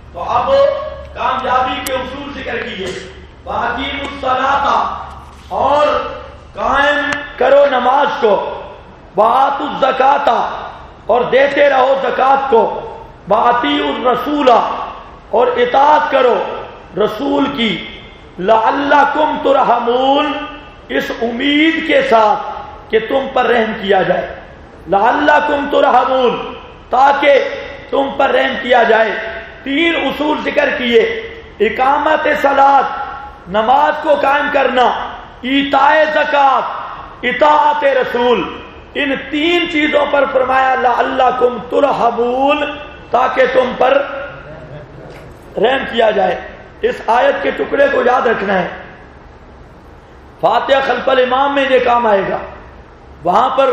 تو اب کامیابی کے اصول ذکر کیے، وَأَقِیمُوا الصَّلَاةَ، اور قائم کرو نماز کو، وَآتُوا الزَّکَاةَ، اور دیتے رہو زکوٰۃ کو، وَأَطِیعُوا الرَّسُولَ، اور اطاعت کرو رسول کی، لَعَلَّکُمْ تُرْحَمُونَ، اس امید کے ساتھ کہ تم پر رحم کیا جائے، لَعَلَّکُمْ تُرْحَمُونَ، تاکہ تم پر رحم کیا جائے۔ 3 اصول ذکر کیے، اقامت صلاۃ، نماز کو قائم کرنا، ایتاء زکوٰۃ، اطاعت رسول، ان 3 چیزوں پر فرمایا لعلکم ترحمون، تاکہ تم پر رحم کیا جائے۔ اس آیت کے ٹکڑے کو یاد رکھنا ہے، فاتحہ خلف الامام میں یہ کام آئے گا، وہاں پر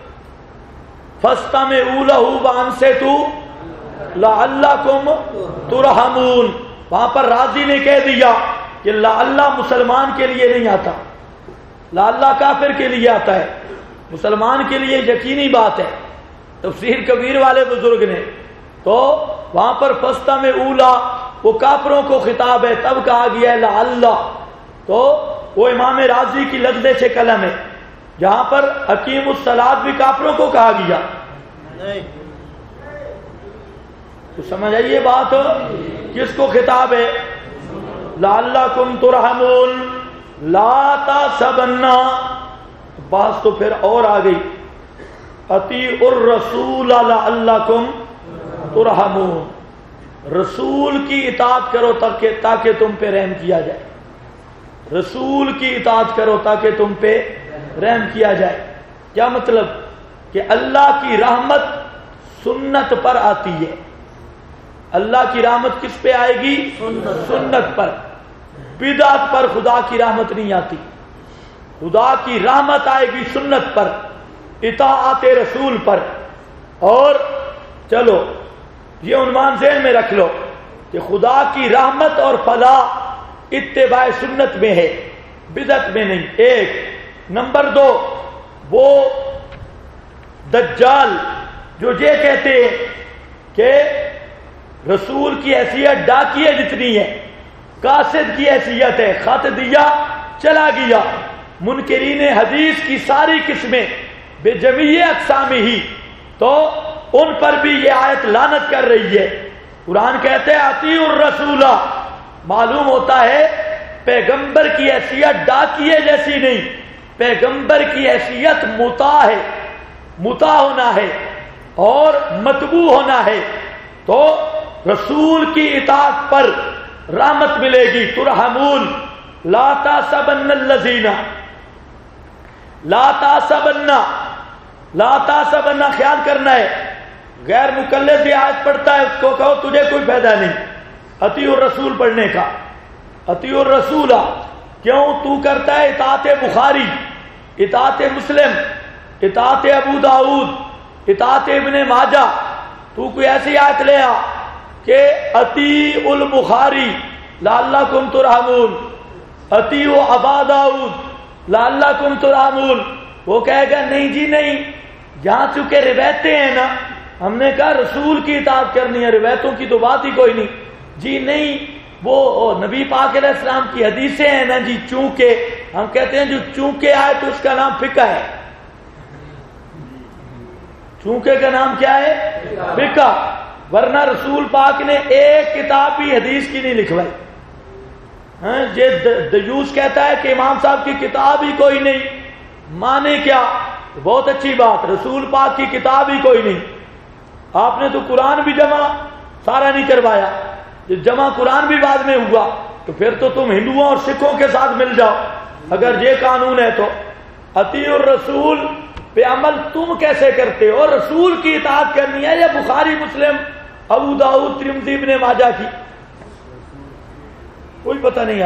فاستمعوا لہ وانصتوا لعلکم ترحمون، وہاں پر راضی نے کہہ دیا کہ لعلہ مسلمان کے لیے نہیں آتا، لعلہ کافر کے لیے آتا ہے، مسلمان کے لیے یقینی بات ہے۔ تفسیر کبیر والے بزرگ نے تو وہاں پر فاستمعوا، وہ کافروں کو خطاب ہے، تب کہا گیا ہے لعلہ، تو وہ امام راضی کی لفظ سے قلم ہے، جہاں پر اقیم الصلاۃ بھی کافروں کو کہا گیا۔ تو سمجھ آئیے بات، کس کو خطاب ہے؟ لعلکم ترحمون لا تحسبن، بات تو پھر اور آ گئی، اطیعوا الرسول لعلکم ترحمون، رسول کی اطاعت کرو تاکہ تم پہ رحم کیا جائے، رسول کی اطاعت کرو تاکہ تم پہ رحم کیا جائے۔ کیا مطلب؟ کہ اللہ کی رحمت سنت پر آتی ہے، اللہ کی رحمت کس پہ آئے گی؟ سنت پر، بدعت پر خدا کی رحمت نہیں آتی، خدا کی رحمت آئے گی سنت پر، اطاعت رسول پر۔ اور چلو یہ عنوان ذہن میں رکھ لو کہ خدا کی رحمت اور فلاح اتباع سنت میں ہے، بدعت میں نہیں۔ 1 نمبر 2، وہ دجال جو یہ کہتے ہیں کہ رسول کی حیثیت ڈاکیے جتنی ہے، قاصد کی حیثیت ہے، خط دیا چلا گیا، منکرین حدیث کی ساری قسمیں بے جمیع اقسام ہی، تو ان پر بھی یہ آیت لعنت کر رہی ہے۔ قرآن کہتے ہیں اطیعوا الرسول، معلوم ہوتا ہے پیغمبر کی حیثیت ڈاکیے جیسی نہیں، پیغمبر کی حیثیت مطاع ہے، مطاع ہونا ہے اور متبوع ہونا ہے، تو رسول کی اطاعت پر رحمت ملے گی۔ ترحمون لا تحسبن الذین، لا تحسبن، لا تحسبن خیال کرنا ہے، غیر مکلف یہ آیت پڑھتا ہے اس کو کہو تجھے کوئی فائدہ نہیں اطیعوا الرسول پڑھنے کا، اطیعوا الرسول، کیوں؟ تو کرتا ہے اطاعت بخاری، اطاعت مسلم، اطاعت ابو داؤد، اطاعت ابن ماجہ، تو کوئی ایسی آیت لے آ کہ اطیعوا البخاری لعلکم ترحمون، اطیعوا ابا داؤد لعلکم ترحمون، وہ کہے گا نہیں جی نہیں، جہاں چونکہ روایتیں ہیں نا، ہم نے کہا رسول کی اطاعت کرنی ہے، روایتوں کی تو بات ہی کوئی نہیں، جی نہیں، وہ نبی پاک علیہ السلام کی حدیثیں ہیں نا جی، چونکہ ہم کہتے ہیں جو چونکہ آئے تو اس کا نام فقہ ہے، چونکہ کا نام کیا ہے؟ فقہ، ورنہ رسول پاک نے ایک کتاب بھی حدیث کی نہیں لکھوائی۔ یہ دیوس کہتا ہے کہ امام صاحب کی کتاب ہی کوئی نہیں، مانے کیا؟ بہت اچھی بات، رسول پاک کی کتاب ہی کوئی نہیں۔ آپ نے تو قرآن بھی جمع سارا نہیں کروایا، جمع قرآن بھی بعد میں ہوا، تو پھر تو تم ہندوؤں اور سکھوں کے ساتھ مل جاؤ اگر یہ قانون ہے تو۔ اطیعوا الرسول پہ عمل تم کیسے کرتے ہو؟ رسول کی اطاعت کرنی ہے یا بخاری مسلم ابو داؤد ترمذی ابن ماجہ کی؟ کوئی پتہ نہیں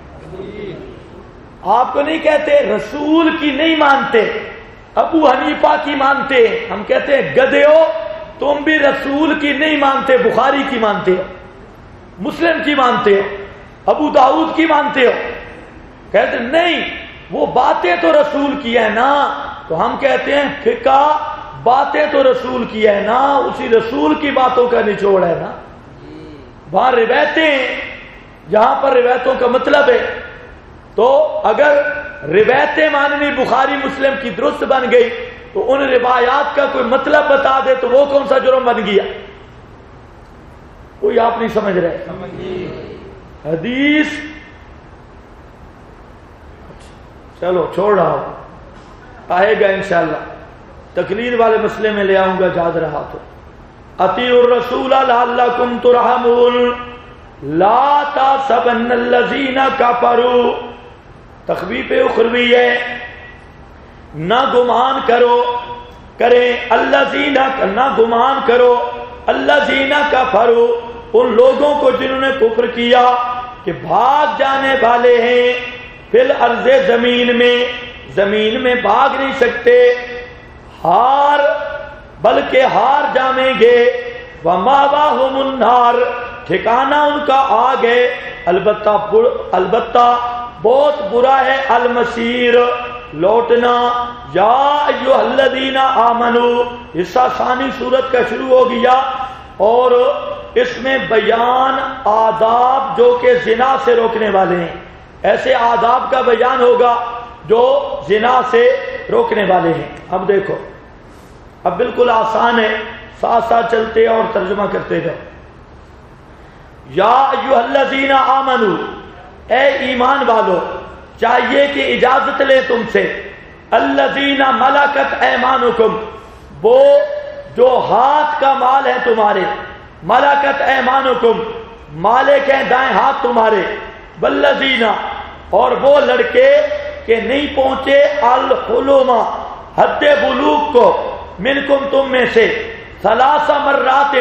آپ کو نہیں کہتے رسول کی نہیں مانتے، ابو حنیفہ کی مانتے، ہم کہتے ہیں گدھے ہو تم بھی، رسول کی نہیں مانتے، بخاری کی مانتے ہو، مسلم کی مانتے ہو، ابو داؤد کی مانتے ہو، کہتے نہیں وہ باتیں تو رسول کی ہے نا، تو ہم کہتے ہیں فقہ باتیں تو رسول کی ہے نا، اسی رسول کی باتوں کا نچوڑ ہے نا، وہاں روایتیں ہیں، جہاں پر روایتوں کا مطلب ہے، تو اگر روایتیں ماننی بخاری مسلم کی درست بن گئی تو ان روایات کا کوئی مطلب بتا دے تو وہ کون سا جرم بن گیا؟ کوئی آپ نہیں سمجھ رہے؟ حدیث چلو چھوڑ رہا ہوں، آئے گا انشاءاللہ، تقلید والے مسئلے میں لے آؤں گا، یاد رہا تو اطیعوا الرسول لعلکم ترحمون لا تحسبن الذین کفروا، تخویف اخروی ہے، نہ گمان کریں الذین، نہ گمان کرو الذین کفروا، ان لوگوں کو جنہوں نے کفر کیا کہ بھاگ جانے والے ہیں فی الارض، زمین میں بھاگ نہیں سکتے، بلکہ ہار جامیں گے، وماواہم النار، ٹھکانہ ان کا آگ ہے، البتہ بہت برا ہے المصیر، لوٹنا۔ یا ایھا الذین آمنوا، حصہ ثانی سورت کا شروع ہو گیا اور اس میں بیان آداب جو کہ زنا سے روکنے والے ہیں، ایسے آداب کا بیان ہوگا جو زنا سے روکنے والے ہیں۔ اب دیکھو، اب بالکل آسان ہے، ساتھ ساتھ چلتے اور ترجمہ کرتے جاؤ۔ یا ایھا الذین آمنوا، اے ایمان والو، چاہیے کہ اجازت لے تم سے، الذین ملکت ایمانکم، وہ جو ہاتھ کا مال ہے تمہارے، ملکت ایمانکم، مالک ہیں دائیں ہاتھ تمہارے، والذین، اور وہ لڑکے کہ نہیں پہنچے الحلم، حد بلوغ کو، منکم تم میں سے، ثلاث مرات،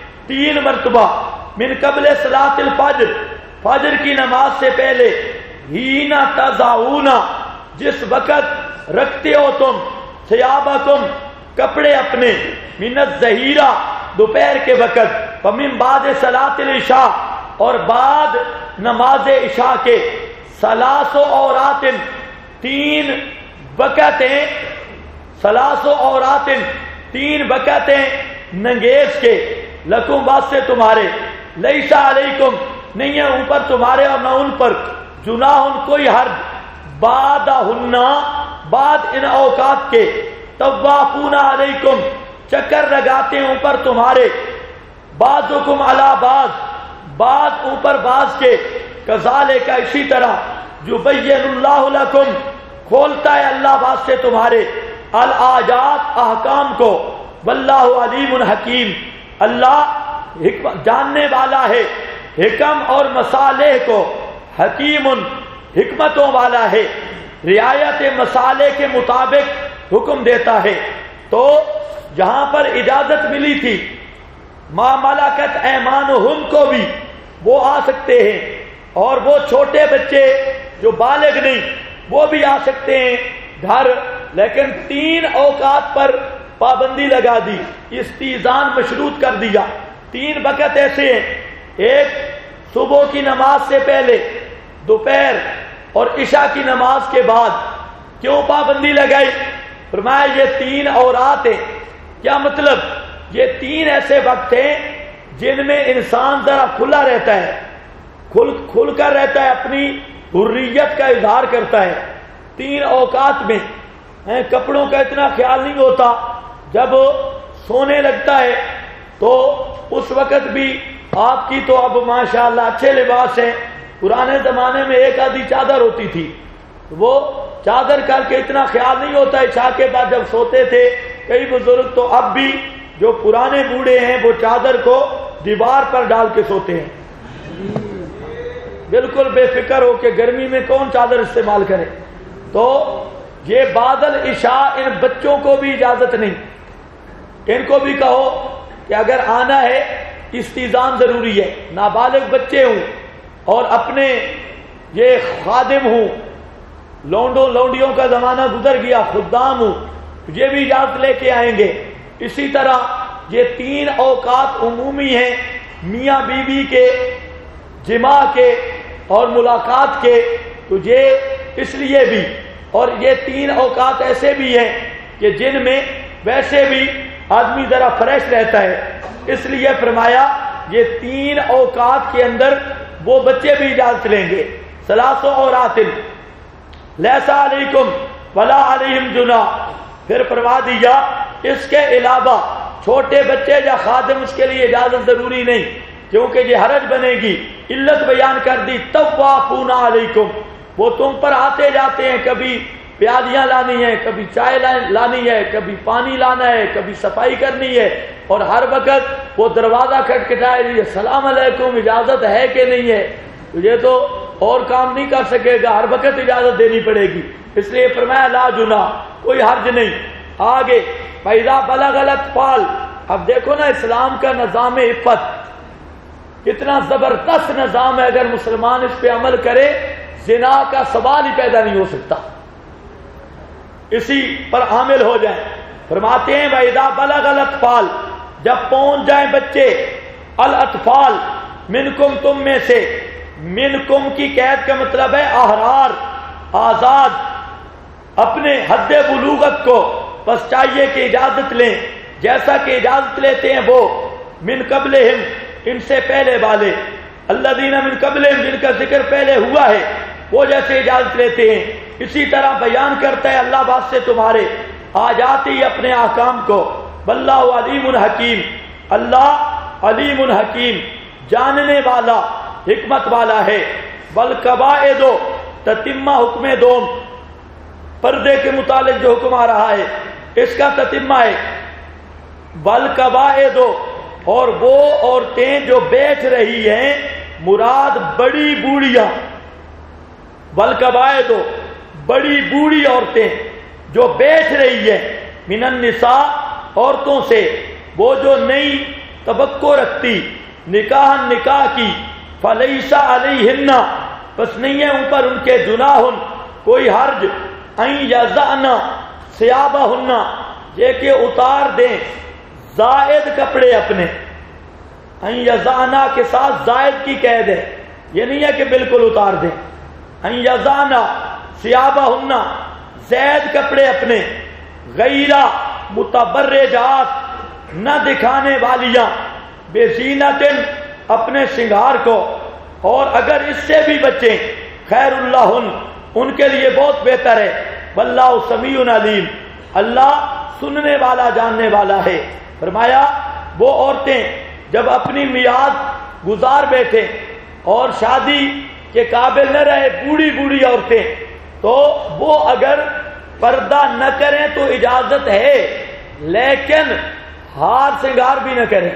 3 مرتبہ، من قبل صلاۃ الفجر، فجر کی نماز سے پہلے، حین تضعون، جس وقت رکھتے ہو تم، ثیابکم، کپڑے اپنے، من الظہیرہ، دوپہر کے وقت، ومن بعد صلاۃ العشاء، اور بعد نماز عشاء کے، ثلاث عورات، 3 وقتیں، ثلاث عورات، 3 وقتیں ننگیز کے، لکم واسطے تمہارے، لیس علیکم، نہیں ہے اوپر تمہارے اور نہ ان پر، جناح کوئی حرج، بعدہن، بعد ان اوقات کے، طوافون علیکم، چکر لگاتے ہیں اوپر تمہارے، بعضکم علی بعض اوپر بعض کے، کذالک، اسی طرح، یبین اللہ لکم، کھولتا ہے اللہ واسطے تمہارے، الآیات، احکام کو، واللہ علیم حکیم، اللہ جاننے والا ہے حکم اور مصالح کو، حکیم، حکمتوں والا ہے، رعایت مصالح کے مطابق حکم دیتا ہے۔ تو جہاں پر اجازت ملی تھی ما ملکت ایمانہم کو بھی وہ آ سکتے ہیں، اور وہ چھوٹے بچے جو بالغ نہیں وہ بھی آ سکتے ہیں گھر، لیکن 3 اوقات پر پابندی لگا دی، استئذان مشروط کر دیا۔ 3 وقت ایسے ہیں، ایک صبح کی نماز سے پہلے، دوپہر اور عشاء کی نماز کے بعد۔ کیوں پابندی لگائی؟ فرمایا یہ 3 اوقات ہیں۔ کیا مطلب؟ یہ 3 ایسے وقت ہیں جن میں انسان ذرا کھلا رہتا ہے، کھل کر رہتا ہے، اپنی حریت کا اظہار کرتا ہے۔ 3 اوقات میں کپڑوں کا اتنا خیال نہیں ہوتا، جب سونے لگتا ہے تو اس وقت بھی آپ کی تو اب ماشاءاللہ اچھے لباس ہیں، پرانے زمانے میں ایک آدھی چادر ہوتی تھی، وہ چادر کر کے اتنا خیال نہیں ہوتا، عشاء کے بعد جب سوتے تھے کئی بزرگ، تو اب بھی جو پرانے بوڑھے ہیں وہ چادر کو دیوار پر ڈال کے سوتے ہیں، بالکل بے فکر ہو کہ گرمی میں کون چادر استعمال کرے۔ تو یہ بعد العشاء ان بچوں کو بھی اجازت نہیں، ان کو بھی کہو کہ اگر آنا ہے استئذان ضروری ہے، نابالغ بچے ہوں اور اپنے یہ خادم ہوں، لونڈیوں کا زمانہ گزر گیا، خدام ہوں، یہ بھی اجازت لے کے آئیں گے۔ اسی طرح یہ 3 اوقات عمومی ہیں، میاں بیوی کے، جماع کے اور ملاقات کے، تو یہ اس لیے بھی، اور یہ 3 اوقات ایسے بھی ہیں کہ جن میں ویسے بھی آدمی ذرا فریش رہتا ہے، اس لیے فرمایا یہ 3 اوقات کے اندر وہ بچے بھی اجازت لیں گے. ثلاث عورات لیس علیکم ولا علیہم جناح. پھر فرما دیا اس کے علاوہ چھوٹے بچے یا خادم اس کے لیے اجازت ضروری نہیں، کیونکہ یہ حرج بنے گی. علت بیان کر دی طوافون علیکم، وہ تم پر آتے جاتے ہیں، کبھی پیالیاں لانی ہے، کبھی چائے لانی ہے، کبھی پانی لانا ہے، کبھی صفائی کرنی ہے، اور ہر وقت وہ دروازہ کھٹکھٹائے رہی ہے السلام علیکم اجازت ہے کہ نہیں ہے. یہ تو اور کام نہیں کر سکے گا، ہر وقت اجازت دینی پڑے گی. اس لیے فرمایا لا جناح، کوئی حرج نہیں. آگے فَإِذَا بَلَغَ الْأَطْفَالَ. اب دیکھو نا اسلام کا نظام عفت کتنا زبردست نظام ہے. اگر مسلمان اس پہ عمل کرے زنا کا سوال ہی پیدا نہیں ہو سکتا، اسی پر عامل ہو جائیں. فرماتے ہیں وَإِذَا بَلَغَ الْأَطْفَالَ، جب پہنچ جائیں بچے، الاطفال منکم تم میں سے. منکم کی قید کا مطلب ہے احرار، آزاد، اپنے حد بلوغت کو. بس چاہیے کہ اجازت لیں جیسا کہ اجازت لیتے ہیں وہ من قبلہم، ان سے پہلے والے، الذین من قبلہم، جن کا ذکر پہلے ہوا ہے، وہ جیسے اجازت لیتے ہیں. اسی طرح بیان کرتا ہے اللہ بات سے تمہارے آجاتی اپنے احکام کو. واللہ علیم حکیم، اللہ علیم حکیم، جاننے والا، حکمت والا ہے. والقواعد، تتمہ حکم دوم، پردے کے متعلق جو حکم آ رہا ہے اس کا تتمہ ہے. والقواعد، اور وہ عورتیں جو بیٹھ رہی ہیں، مراد بڑی بوڑھیاں. والقواعد، بڑی بوڑھی عورتیں جو بیٹھ رہی ہیں، من النساء، عورتوں سے، وہ جو نئی توقع رکھتی نکاح کی. فلیس علیہن، بس نہیں ہے اوپر ان کے جناح، کوئی حرج، ان یضعن ثیابہن، یہ کہ اتار دیں زائد کپڑے اپنے. ان یضعن کے ساتھ زائد کی قید ہے، یہ نہیں ہے کہ بالکل اتار دیں. ان یضعن ثیابہن، زائد کپڑے اپنے، غیر متبرجات، نہ دکھانے والیاں، بزینت، اپنے شنگار کو. اور اگر اس سے بھی بچیں خیر اللہ، ان کے لیے بہت بہتر ہے. واللہ سمیع علیم، اللہ سننے والا جاننے والا ہے. فرمایا وہ عورتیں جب اپنی میعاد گزار بیٹھے اور شادی کے قابل نہ رہے، بوڑھی بوڑھی عورتیں، تو وہ اگر پردہ نہ کریں تو اجازت ہے، لیکن ہار سنگار بھی نہ کریں.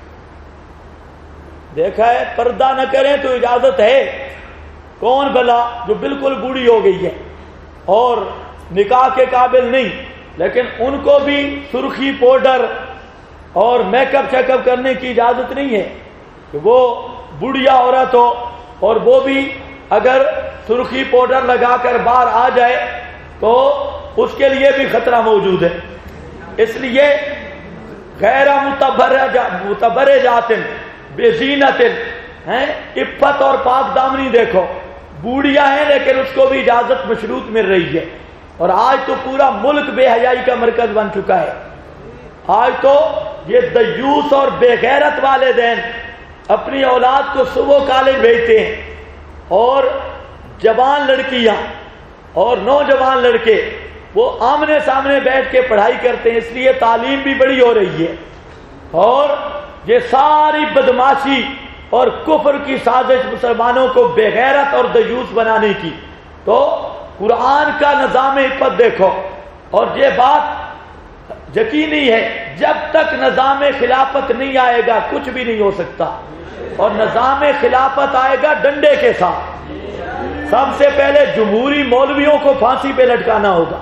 دیکھا ہے، پردہ نہ کریں تو اجازت ہے. کون بھلا جو بالکل بوڑھی ہو گئی ہے اور نکاح کے قابل نہیں، لیکن ان کو بھی سرخی پاؤڈر اور میک اپ چیک اپ کرنے کی اجازت نہیں ہے کہ وہ بوڑھیا عورت ہو اور وہ بھی اگر سرخی پاؤڈر لگا کر باہر آ جائے تو اس کے لیے بھی خطرہ موجود ہے. اس لیے غیر متبرجات بزینت، عفت اور پاک دامنی. دیکھو بوڑھیاں ہیں لیکن اس کو بھی اجازت مشروط مل رہی ہے. اور آج تو پورا ملک بے حیائی کا مرکز بن چکا ہے. آج تو یہ دیوس اور بے غیرت والدین اپنی اولاد کو صبح کالج بھیجتے ہیں، اور جوان لڑکیاں اور نوجوان لڑکے وہ آمنے سامنے بیٹھ کے پڑھائی کرتے ہیں. اس لیے تعلیم بھی بڑی ہو رہی ہے. اور یہ ساری بدماشی اور کفر کی سازش مسلمانوں کو بے غیرت اور دیوس بنانے کی. تو قرآن کا نظام عفت دیکھو، اور یہ بات یقینی ہے جب تک نظام خلافت نہیں آئے گا کچھ بھی نہیں ہو سکتا. اور نظام خلافت آئے گا ڈنڈے کے ساتھ. سب سے پہلے جمہوری مولویوں کو پھانسی پہ لٹکانا ہوگا،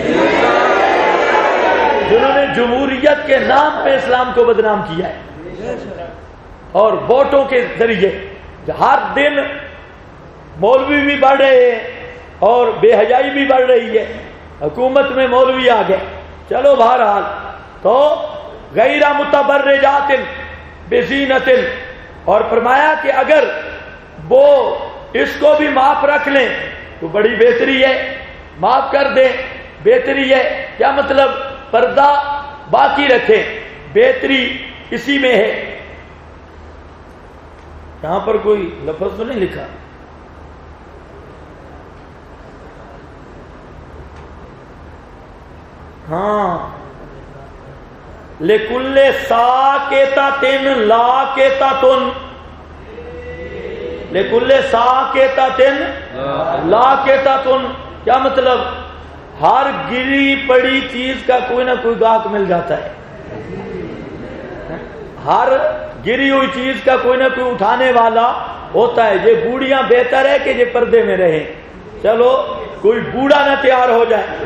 جنہوں نے جمہوریت کے نام پہ اسلام کو بدنام کیا ہے. اور ووٹوں کے ذریعے ہر دن مولوی بھی بڑھ رہے ہیں اور بے حیائی بھی بڑھ رہی ہے. حکومت میں مولوی آ گئے. چلو بہرحال، تو غیر متبرجات بزینت، اور فرمایا کہ اگر وہ اس کو بھی معاف رکھ لیں تو بڑی بہتری ہے. معاف کر دیں بہتری ہے. کیا مطلب؟ پردہ باقی رکھیں، بہتری اسی میں ہے. یہاں پر کوئی لفظ تو نہیں لکھا؟ ہاں، لکل ساکتۃ لاکتۃ، لکل ساکتۃ لاکتۃ، کیا مطلب؟ ہر گری پڑی چیز کا کوئی نہ کوئی گاہک مل جاتا ہے، ہر گری ہوئی چیز کا کوئی نہ کوئی اٹھانے والا ہوتا ہے۔ یہ بوڑھیاں بہتر ہے کہ یہ پردے میں رہیں، چلو کوئی بوڑھا نہ تیار ہو جائے۔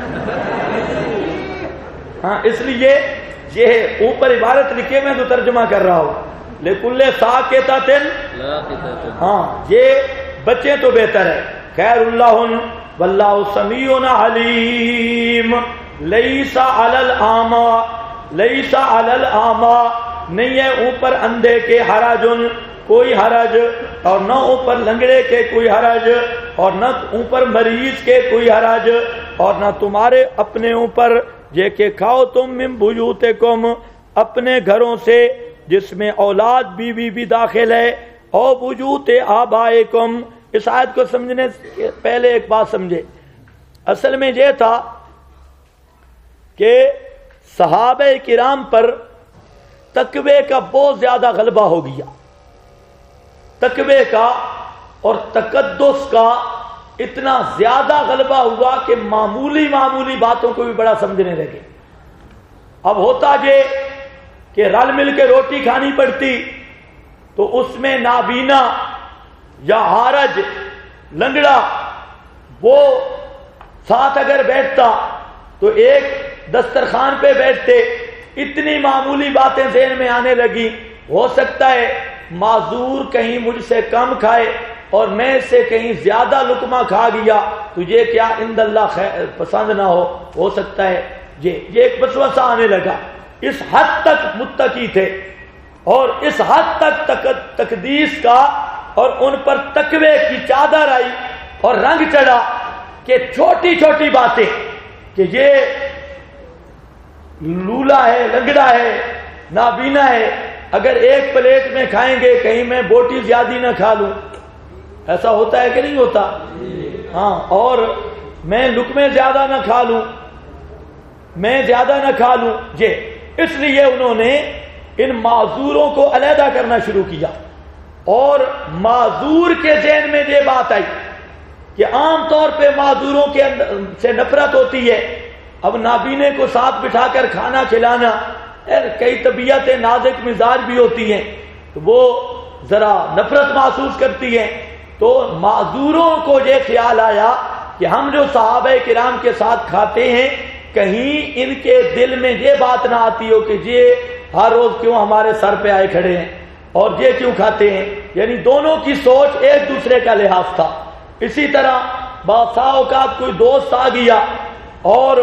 ہاں، اس لیے یہ اوپر عبارت لکھے میں تو ترجمہ کر رہا ہوں، لکل ساکتۃ، ہاں یہ بچے تو بہتر ہے۔ خیر اللہ واللہ سمیع علیم، لیس علی الاعمی، لیس علی الاعمی، نہیں ہے اوپر اندھے کے حرج، کوئی حرج، اور نہ اوپر لنگڑے کے کوئی حرج، اور نہ اوپر مریض کے کوئی حرج، اور نہ تمہارے اپنے اوپر یہ کہ کھاؤ تم من بیوتکم، اپنے گھروں سے جس میں اولاد بیوی بھی داخل ہے، او بیوت آبائکم۔ اس آیت کو سمجھنے سے پہلے ایک بات سمجھے، اصل میں یہ تھا کہ صحابہ کرام پر تقوی کا بہت زیادہ غلبہ ہو گیا، تقوی کا اور تقدس کا اتنا زیادہ غلبہ ہوا کہ معمولی معمولی باتوں کو بھی بڑا سمجھنے لگے۔ اب ہوتا یہ کہ رل مل کے روٹی کھانی پڑتی تو اس میں نابینا یا عارج، لنگڑا، وہ ساتھ اگر بیٹھتا تو ایک دسترخوان پہ بیٹھتے، اتنی معمولی باتیں ذہن میں آنے لگی، ہو سکتا ہے معذور کہیں مجھ سے کم کھائے اور میں اس سے کہیں زیادہ لقمہ کھا گیا، تجھے کیا عند اللہ پسند نہ ہو سکتا ہے یہ ایک وسوسہ آنے لگا۔ اس حد تک متقی تھے اور اس حد تک تقدیس کا اور ان پر تقوی کی چادر آئی اور رنگ چڑھا کہ چھوٹی چھوٹی باتیں، کہ یہ لولا ہے، لنگڑا ہے، نابینا ہے، اگر ایک پلیٹ میں کھائیں گے کہیں میں بوٹی زیادہ نہ کھا لوں، ایسا ہوتا ہے کہ نہیں ہوتا؟ ہاں، اور میں لقمے زیادہ نہ کھا لوں، میں زیادہ نہ کھا لوں، یہ اس لیے انہوں نے ان معذوروں کو علیحدہ کرنا شروع کیا۔ اور معذور کے ذہن میں یہ بات آئی کہ عام طور پہ معذوروں کے سے نفرت ہوتی ہے، اب نابینے کو ساتھ بٹھا کر کھانا کھلانا، کئی طبیعتیں نازک مزاج بھی ہوتی ہیں تو وہ ذرا نفرت محسوس کرتی ہیں، تو معذوروں کو یہ خیال آیا کہ ہم جو صحابہ کرام کے ساتھ کھاتے ہیں کہیں ان کے دل میں یہ بات نہ آتی ہو کہ یہ ہر روز کیوں ہمارے سر پہ آئے کھڑے ہیں اور یہ کیوں کھاتے ہیں، یعنی دونوں کی سوچ ایک دوسرے کا لحاظ تھا۔ اسی طرح بعض اوقات کوئی دوست آ گیا اور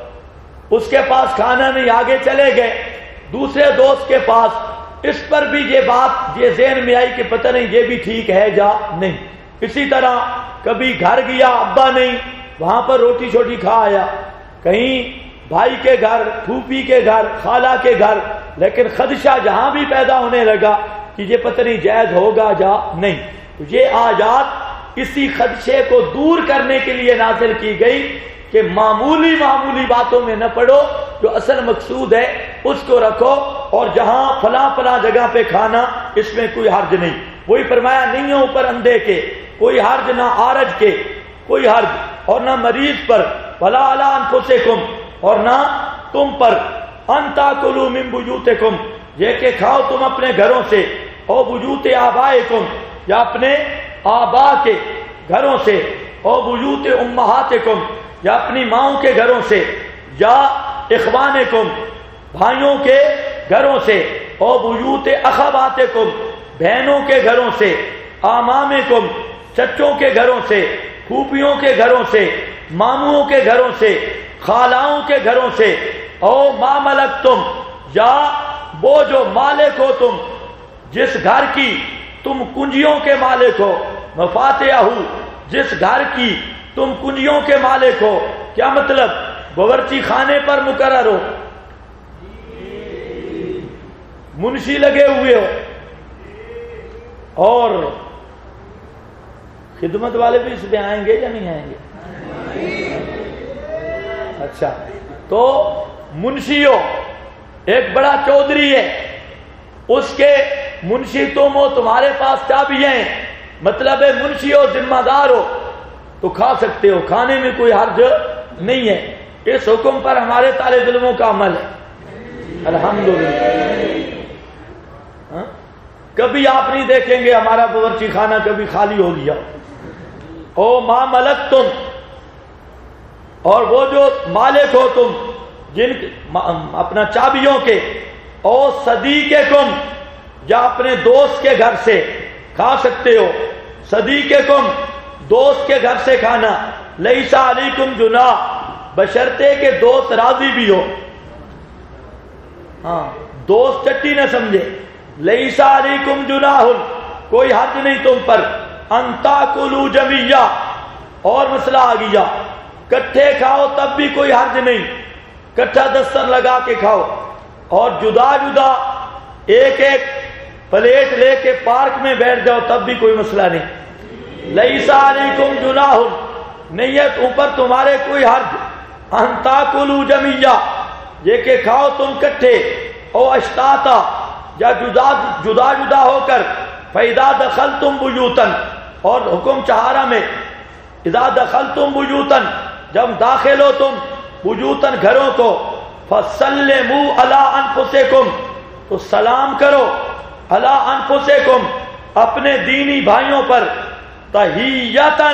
اس کے پاس کھانا نہیں، آگے چلے گئے دوسرے دوست کے پاس، اس پر بھی یہ بات یہ ذہن میں آئی کہ پتہ نہیں یہ بھی ٹھیک ہے یا نہیں۔ اسی طرح کبھی گھر گیا، ابا نہیں، وہاں پر روٹی چھوٹی کھا آیا، کہیں بھائی کے گھر، پھوپھی کے گھر، خالہ کے گھر، لیکن خدشہ جہاں بھی پیدا ہونے لگا کہ یہ پتہ نہیں جائز ہوگا یا نہیں، تو یہ آیات اسی خدشے کو دور کرنے کے لیے نازل کی گئی کہ معمولی معمولی باتوں میں نہ پڑو، جو اصل مقصود ہے اس کو رکھو، اور جہاں فلاں فلاں جگہ پہ کھانا اس میں کوئی حرج نہیں۔ وہی فرمایا نہیں ہے اوپر اندھے کے کوئی حرج، نہ عارج کے کوئی حرج، اور نہ مریض پر، ولا علی انفسکم، اور نہ تم پر، ان تاکلوا من بیوتکم، یہ کہ کھاؤ تم اپنے گھروں سے، او بیوت آبائکم، یا اپنے آبا کے گھروں سے، او بیوت امہاتکم، یا اپنی ماؤں کے گھروں سے، یا اخوانکم، بھائیوں کے گھروں سے، او بیوت اخواتکم، بہنوں کے گھروں سے، آمامکم، چچوں کے گھروں سے، پھوپھیوں کے گھروں سے، ماموں کے گھروں سے، خالاؤں کے گھروں سے، او ما ملکتم، یا وہ جو مالک ہو تم، جس گھر کی تم کنجیوں کے مالک ہو، مفاتحہ، جس گھر کی تم کنجیوں کے مالک ہو، کیا مطلب؟ باورچی خانے پر مقرر ہو، منشی لگے ہوئے ہو، اور خدمت والے بھی اس میں آئیں گے یا نہیں آئیں گے؟ اچھا، تو منشیوں، ایک بڑا چودھری ہے، اس کے منشی تم ہو، تمہارے پاس چابیاں ہیں، مطلب ہے منشی ہو، ذمہ دار ہو تو کھا سکتے ہو، کھانے میں کوئی حرج نہیں ہے۔ اس حکم پر ہمارے طالب علموں کا عمل ہے الحمدللہ۔ کبھی آپ نہیں دیکھیں گے ہمارا باورچی خانہ کبھی خالی ہو گیا۔ او ما ملکتم، اور وہ جو مالک ہو تم، جن اپنا چابیوں کے، او صدیقکم، یا اپنے دوست کے گھر سے کھا سکتے ہو، صدیقکم، دوست کے گھر سے کھانا، لیس علیکم جناح، بشرطے کہ دوست راضی بھی ہو، ہاں دوست چٹی نہ سمجھے، لیس علیکم جناح، کوئی حرج نہیں تم پر، ان تاکلوا جمیعا، اور مسئلہ آ گیا، کٹھے کھاؤ تب بھی کوئی حرج نہیں، کٹھا دستر لگا کے کھاؤ، اور جدا جدا ایک ایک پلیٹ لے کے پارک میں بیٹھ جاؤ تب بھی کوئی مسئلہ نہیں، لیس علیکم جناح، نہیں ہے اوپر تمہارے کوئی حرج، ان تاکلوا جمیعا، یہ کہ کھاؤ تم کٹھے، او اشتاتا، یا جدا جدا ہو کر، فَإِذَا دَخَلْتُمْ بُيُوتًا، اور حکم چہارہ میں، اذا دخلتم بیوتن، جب داخل ہو تم بیوتن گھروں کو، فَسَلِّمُوا عَلَىٰ أَنفُسِكُمْ، تو سلام کرو، عَلَىٰ أَنفُسِكُمْ، اپنے دینی بھائیوں پر، تحیّتاً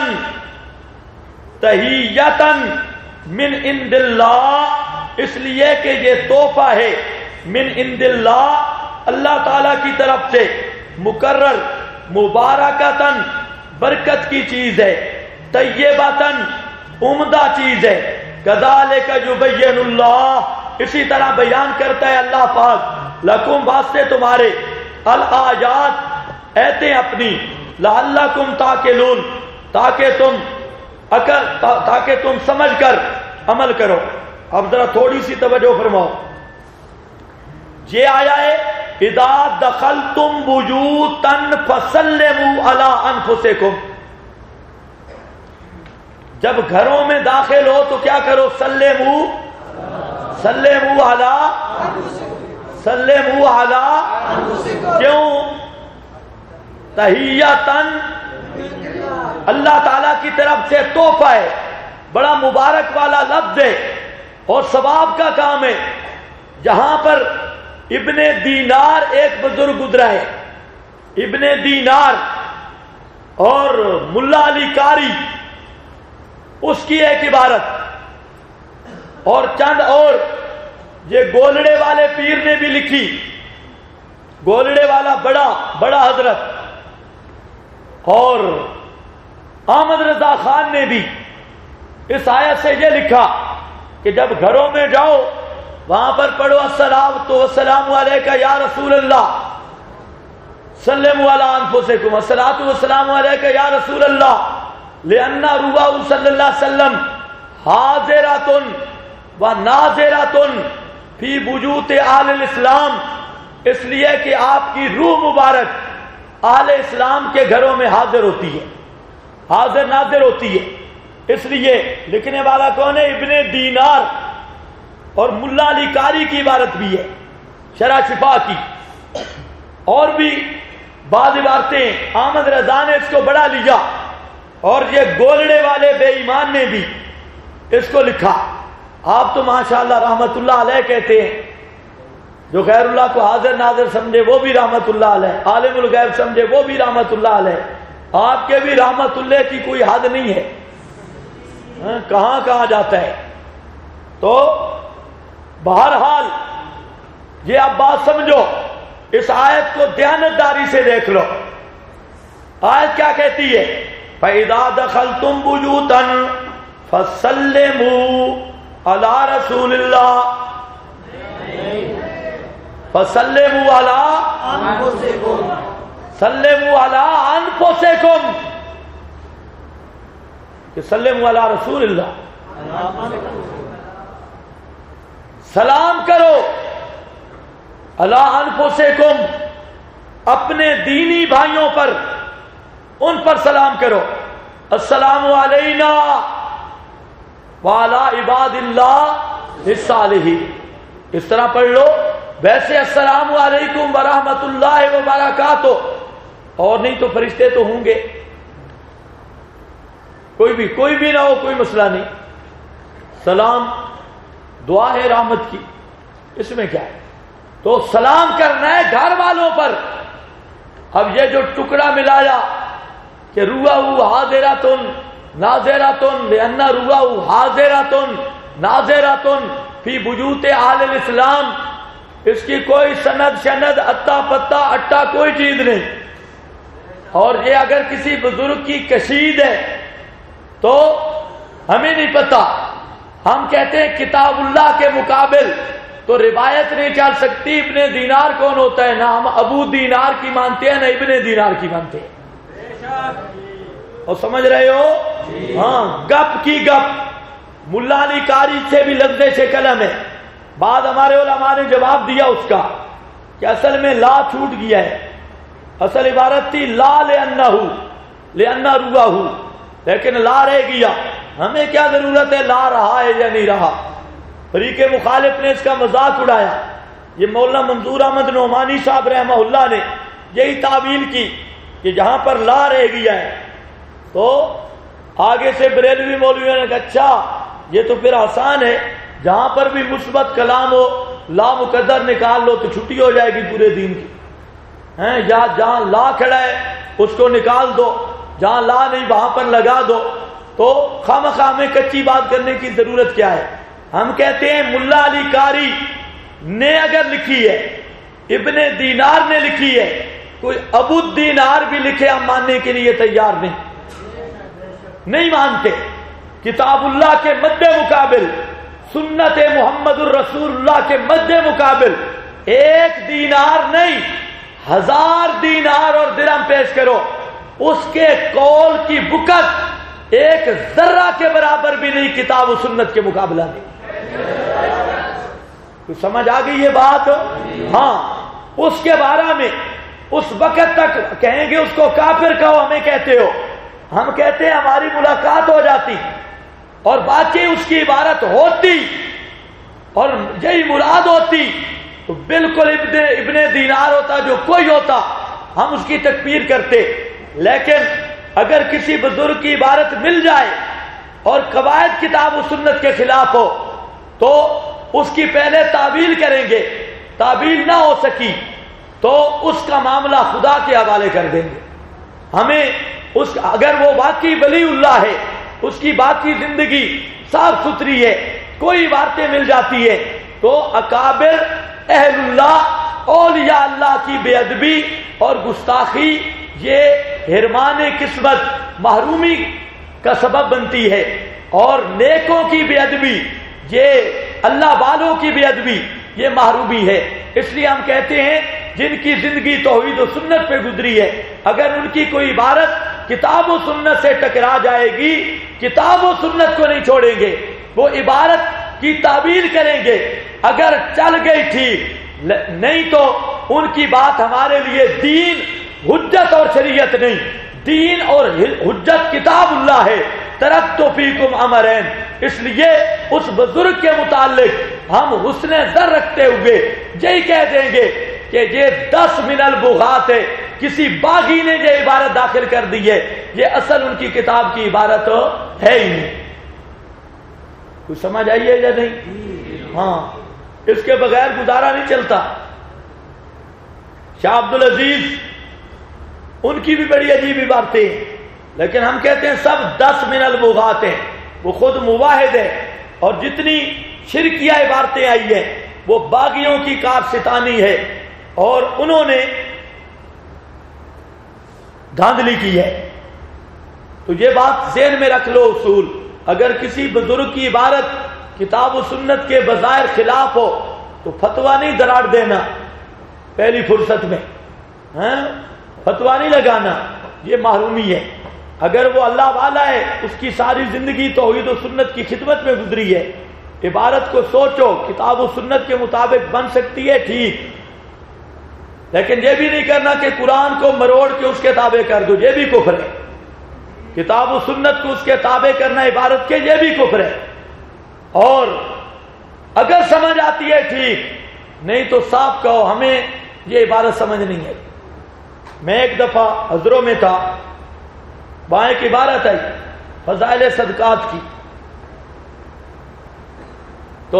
من عند اللہ، اس لیے کہ یہ تحفہ ہے، من عند اللہ، اللہ تعالی کی طرف سے، مقرر، مبارکتاً، برکت کی چیز ہے، طیبتاً، عمدہ چیز ہے، کذالک یبین اللہ، اسی طرح بیان کرتا ہے اللہ پاک، لکم واسطے تمہارے، الآیات، ایتیں اپنی، لعلکم تعقلون، تاکہ تم سمجھ کر عمل کرو۔ اب ذرا تھوڑی سی توجہ فرماؤ، یہ آیا ہے اذا دخلتم بیوتا فسلموا علی انفسکم، جب گھروں میں داخل ہو تو کیا کرو، سلموا علی کیوں؟ تحیّتاً، اللہ تعالی کی طرف سے تحفہ ہے، بڑا مبارک والا لفظ ہے اور ثواب کا کام ہے۔ جہاں پر ابن دینار ایک بزرگ گزرا ہے، ابن دینار، اور ملا علی قاری اس کی ایک عبارت، اور چند اور یہ گولڑے والے پیر نے بھی لکھی، گولڑے والا بڑا حضرت، اور احمد رضا خان نے بھی اس آیت سے یہ لکھا کہ جب گھروں میں جاؤ وہاں پر پڑھو السلام تو السلام علیکہ یا رسول اللہ، سلموا علی انفسکم، الصلاۃ والسلام علیکہ یا رسول اللہ، لأن روحہ صلی اللہ علیہ وسلم حاضرۃ و ناظرۃ فی بیوت اہل الاسلام، اس لیے کہ آپ کی روح مبارک اہل اسلام کے گھروں میں حاضر ہوتی ہے، حاضر ناظر ہوتی ہے۔ اس لیے لکھنے والا کون ہے؟ ابن دینار، اور ملا علی قاری کی عبارت بھی ہے شرح شفا کی، اور بھی بعض عبارتیں احمد رضا نے اس کو بڑھا لیا، اور یہ گولڑے والے بے ایمان نے بھی اس کو لکھا۔ آپ تو ماشاءاللہ رحمت اللہ علیہ کہتے ہیں، جو غیر اللہ کو حاضر ناظر سمجھے وہ بھی رحمت اللہ علیہ، عالم الغیب سمجھے وہ بھی رحمت اللہ علیہ، آپ کے بھی رحمت اللہ کی کوئی حد نہیں ہے، کہاں کہاں جاتا ہے۔ تو بہرحال یہ اب بات سمجھو، اس آیت کو دیانتداری سے دیکھ لو۔ آیت کیا کہتی ہے؟ فَإِذَا دَخَلْتُمْ بُيُوتًا فَسَلِّمُوا عَلَى رَسُولِ اللَّهِ، فَسَلِّمُوا عَلَى أَنفُسِكُمْ، سَلِّمُوا عَلَى أَنفُسِكُمْ، کہ سَلِّمُوا عَلَى رسول اللہ، سلام کرو علی انفسکم، اپنے دینی بھائیوں پر ان پر سلام کرو، السلام علینا وعلی عباد اللہ الصالحین، اس طرح پڑھ لو۔ ویسے السلام علیکم ورحمۃ اللہ وبرکاتہ، اور نہیں تو فرشتے تو ہوں گے، کوئی بھی نہ ہو، کوئی مسئلہ نہیں، سلام دعا ہے رحمت کی، اس میں کیا ہے؟ تو سلام کرنا ہے گھر والوں پر۔ اب یہ جو ٹکڑا ملایا کہ روحہ حاضراتن ناظراتن لأن روحہ حاضراتن ناظراتن فی بیوت اہل الاسلام، اس کی کوئی سند شند اتا پتا اٹا کوئی چیز نہیں۔ اور یہ اگر کسی بزرگ کی کشید ہے تو ہمیں نہیں پتا، ہم کہتے ہیں کتاب اللہ کے مقابل تو روایت نہیں چل سکتی ابن دینار کون ہوتا ہے، نہ ہم ابو دینار کی مانتے ہیں نہ ابن دینار کی مانتے ہیں، اور سمجھ رہے ہو؟ ہاں، گپ کی گپ، ملا علی قاری سے بھی لفظ سے قلم ہے۔ بعد ہمارے علماء نے جواب دیا اس کا کہ اصل میں لا چھوٹ گیا ہے، اصل عبارت تھی لا لأنہ روحہ، لیکن لا رہ گیا، ہمیں کیا ضرورت ہے لا رہا ہے یا نہیں رہا۔ فریق مخالف نے اس کا مذاق اڑایا، یہ مولانا منظور احمد نعمانی صاحب رحمہ اللہ نے یہی تعویل کی کہ جہاں پر لا رہ گیا ہے تو آگے سے بریلوی مولویوں نے کہا اچھا یہ تو پھر آسان ہے، جہاں پر بھی مثبت کلام ہو لا مقدر نکال لو تو چھٹی ہو جائے گی پورے دین کی، ہیں یا جہاں لا کھڑا ہے اس کو نکال دو، جہاں لا نہیں وہاں پر لگا دو، تو خواہ میں کچی بات کرنے کی ضرورت کیا ہے؟ ہم کہتے ہیں ملا علی قاری نے اگر لکھی ہے، ابن دینار نے لکھی ہے، کوئی ابو دینار بھی لکھے ہم ماننے کے لیے تیار نہیں مانتے۔ کتاب اللہ کے مد مقابل، سنت محمد الرسول اللہ کے مد مقابل ایک دینار نہیں 1000 دینار اور درہم پیش کرو، اس کے قول کی بکت ایک ذرہ کے برابر بھی نہیں کتاب و سنت کے مقابلہ میں۔ تو سمجھ آ گئی یہ بات؟ ہاں، اس کے بارے میں اس وقت تک کہیں گے اس کو کافر کہو، ہمیں کہتے ہو، ہم کہتے ہیں ہماری ملاقات ہو جاتی اور باقی اس کی عبارت ہوتی اور یہی مراد ہوتی تو بالکل ابن دینار ہوتا جو کوئی ہوتا، ہم اس کی تکفیر کرتے۔ لیکن اگر کسی بزرگ کی عبارت مل جائے اور قواعد کتاب و سنت کے خلاف ہو تو اس کی پہلے تعویل کریں گے، تعویل نہ ہو سکی تو اس کا معاملہ خدا کے حوالے کر دیں گے۔ ہمیں اگر وہ واقعی ولی اللہ ہے، اس کی باقی زندگی صاف ستھری ہے، کوئی باتیں مل جاتی ہے تو اکابر اہل اللہ اولیاء اللہ کی بے ادبی اور گستاخی یہ حرمان قسمت محرومی کا سبب بنتی ہے، اور نیکوں کی بے ادبی یہ اللہ والوں کی بے ادبی یہ محرومی ہے۔ اس لیے ہم کہتے ہیں جن کی زندگی توحید و سنت پہ گزری ہے، اگر ان کی کوئی عبارت کتاب و سنت سے ٹکرا جائے گی، کتاب و سنت کو نہیں چھوڑیں گے، وہ عبارت کی تعبیر کریں گے، اگر چل گئی ٹھیک، نہیں تو ان کی بات ہمارے لیے دین حجت اور شریعت نہیں، دین اور حجت کتاب اللہ ہے۔ ترکت فیکم امرین، اس لیے اس بزرگ کے متعلق ہم حسن ظن رکھتے ہوئے یہی کہہ دیں گے کہ یہ 10 من البغات ہے، کسی باغی نے یہ عبارت داخل کر دی ہے، یہ اصل ان کی کتاب کی عبارت ہے ہی نہیں۔ کچھ سمجھ آئیے یا نہیں؟ ہاں، اس کے بغیر گزارا نہیں چلتا۔ شاہ عبد العزیز ان کی بھی بڑی عجیب عبارتیں ہیں، لیکن ہم کہتے ہیں سب 10 من البغات ہیں، وہ خود مواحد ہے، اور جتنی شرکیہ عبارتیں آئی ہیں وہ باغیوں کی کارستانی ہے، اور انہوں نے دھاندلی کی ہے۔ تو یہ بات ذہن میں رکھ لو، اصول اگر کسی بزرگ کی عبارت کتاب و سنت کے بظاہر خلاف ہو تو فتویٰ نہیں دراڑ دینا پہلی فرصت میں، فتویٰ نہیں لگانا، یہ محرومی ہے۔ اگر وہ اللہ والا ہے، اس کی ساری زندگی توحید و سنت کی خدمت میں گزری ہے، عبارت کو سوچو کتاب و سنت کے مطابق بن سکتی ہے ٹھیک، لیکن یہ بھی نہیں کرنا کہ قرآن کو مروڑ کے اس کے تابع کر دو، یہ بھی کفر ہے۔ کتاب و سنت کو اس کے تابع کرنا عبارت کے، یہ بھی کفر ہے۔ اور اگر سمجھ آتی ہے ٹھیک، نہیں تو صاف کہو ہمیں یہ عبارت سمجھ نہیں ہے۔ میں ایک دفعہ حضروں میں تھا، وہاں ایک عبارت آئی فضائل صدقات کی، تو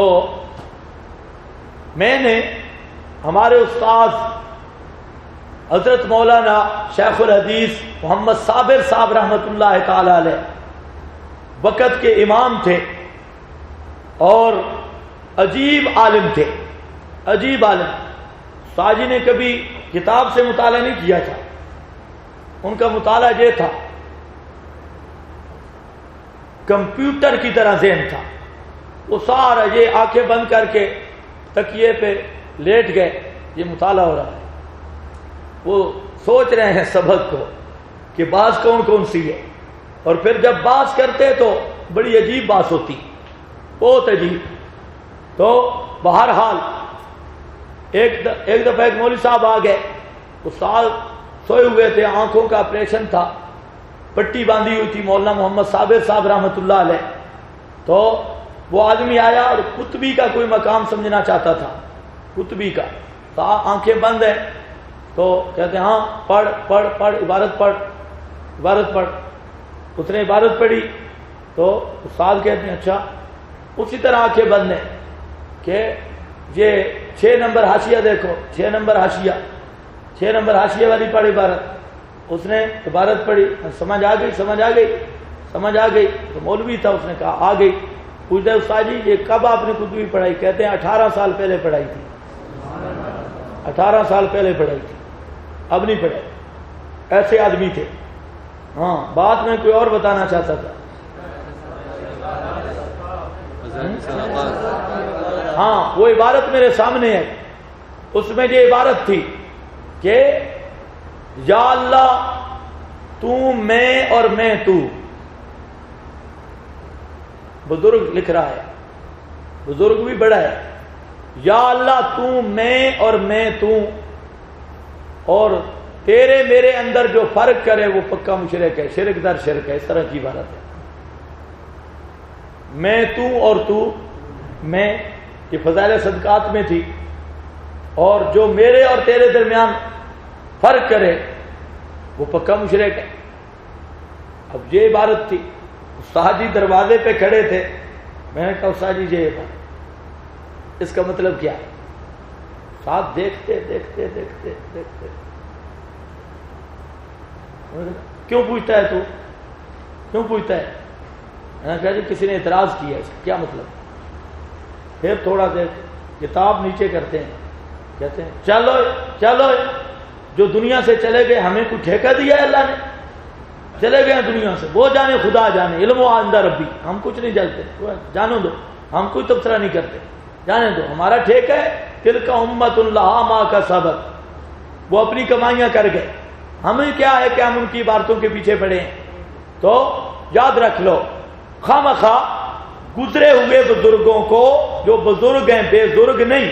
میں نے ہمارے استاد حضرت مولانا شیخ الحدیث محمد صابر صاحب رحمۃ اللہ تعالی علیہ وقت کے امام تھے اور عجیب عالم تھے، عجیب عالم۔ ساجی نے کبھی کتاب سے مطالعہ نہیں کیا تھا، ان کا مطالعہ یہ تھا، کمپیوٹر کی طرح ذہن تھا۔ وہ سارا یہ آنکھیں بند کر کے تکیے پہ لیٹ گئے، یہ مطالعہ ہو رہا ہے، وہ سوچ رہے ہیں سبق کو کہ باز کون کون سی ہے، اور پھر جب باز کرتے تو بڑی عجیب بات ہوتی، بہت عجیب۔ تو بہرحال ایک دفعہ ایک مولوی صاحب آ گئے، استاد سوئے ہوئے تھے، آنکھوں کا آپریشن تھا، پٹی باندھی ہوئی تھی، مولانا محمد صابر صاحب رحمۃ اللہ علیہ۔ تو وہ آدمی آیا اور قطبی کا کوئی مقام سمجھنا چاہتا تھا، قطبی کا، تو آنکھیں بند ہیں، تو کہتے ہیں ہاں پڑھ پڑھ پڑھ عبارت پڑھ، عبارت پڑھ۔ اس نے عبارت پڑھی تو استاد کہتے ہیں اچھا، اسی طرح آنکھیں بند ہیں کہ یہ 6 نمبر حاشیہ دیکھو، 6 نمبر حاشیہ، 6 نمبر حاشیہ والی پڑھ عبارت۔ اس نے عبارت پڑھی، سمجھ آ گئی، سمجھ آ گئی، سمجھ آ گئی، تو مولوی تھا، اس نے کہا آ گئی۔ پوچھتے استاد جی یہ کب آپ نے قطبی پڑھائی؟ کہتے ہیں 18 سال پہلے پڑھائی تھی، 18 سال پہلے پڑھائی تھی، اب نہیں پڑھائی۔ ایسے آدمی تھے۔ ہاں بات میں کوئی اور بتانا چاہتا تھا۔ ہاں وہ عبارت میرے سامنے ہے، اس میں یہ عبارت تھی کہ یا اللہ تو میں اور میں تو، بزرگ لکھ رہا ہے، بزرگ بھی بڑا ہے، یا اللہ تو میں اور میں تو، اور تیرے میرے اندر جو فرق کرے وہ پکا مشرک ہے، شرک در شرک ہے، اس طرح کی عبارت ہے۔ میں تو اور تو، میں یہ فضائل صدقات میں تھی، اور جو میرے اور تیرے درمیان فرق کرے وہ پکا مشرک ہے۔ اب یہ عبارت تھی، استاد جی دروازے پہ کھڑے تھے، میں نے کہا استاد جی یہ عبارت اس کا مطلب کیا ہے؟ ساتھ دیکھتے دیکھتے دیکھتے دیکھتے، کیوں پوچھتا ہے تو، کیوں پوچھتا ہے؟ میں نے کہا جی کسی نے اعتراض کیا، اس کا کیا مطلب؟ پھر تھوڑا دیر کتاب نیچے کرتے ہیں، کہتے ہیں چلو چلو، جو دنیا سے چلے گئے ہمیں کوئی ٹھیکہ دیا ہے اللہ نے؟ چلے گئے دنیا سے، وہ جانے خدا جانے، علم و عند ربی، ہم کچھ نہیں جانتے، جانو دو، ہم کوئی تبصرہ نہیں کرتے، جانے دو، ہمارا ٹھیکہ ہے تلک امۃ لہا ما کسبت، وہ اپنی کمائیاں کر گئے، ہمیں کیا ہے کہ ہم ان کی عبارتوں کے پیچھے پڑے ہیں۔ تو یاد رکھ لو، خواہ گزرے ہوئے بزرگوں کو، جو بزرگ ہیں بے زرگ نہیں،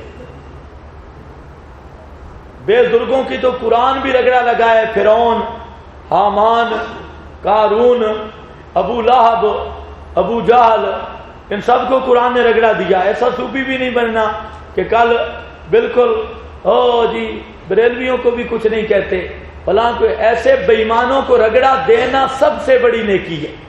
بے زرگوں کی تو قرآن بھی رگڑا لگا ہے، فرعون، حامان، قارون، ابو لہب، ابو جہل، ان سب کو قرآن نے رگڑا دیا۔ ایسا صوفی بھی نہیں بننا کہ کل بالکل او جی بریلویوں کو بھی کچھ نہیں کہتے، فلاں کو، ایسے بے ایمانوں کو رگڑا دینا سب سے بڑی نیکی ہے۔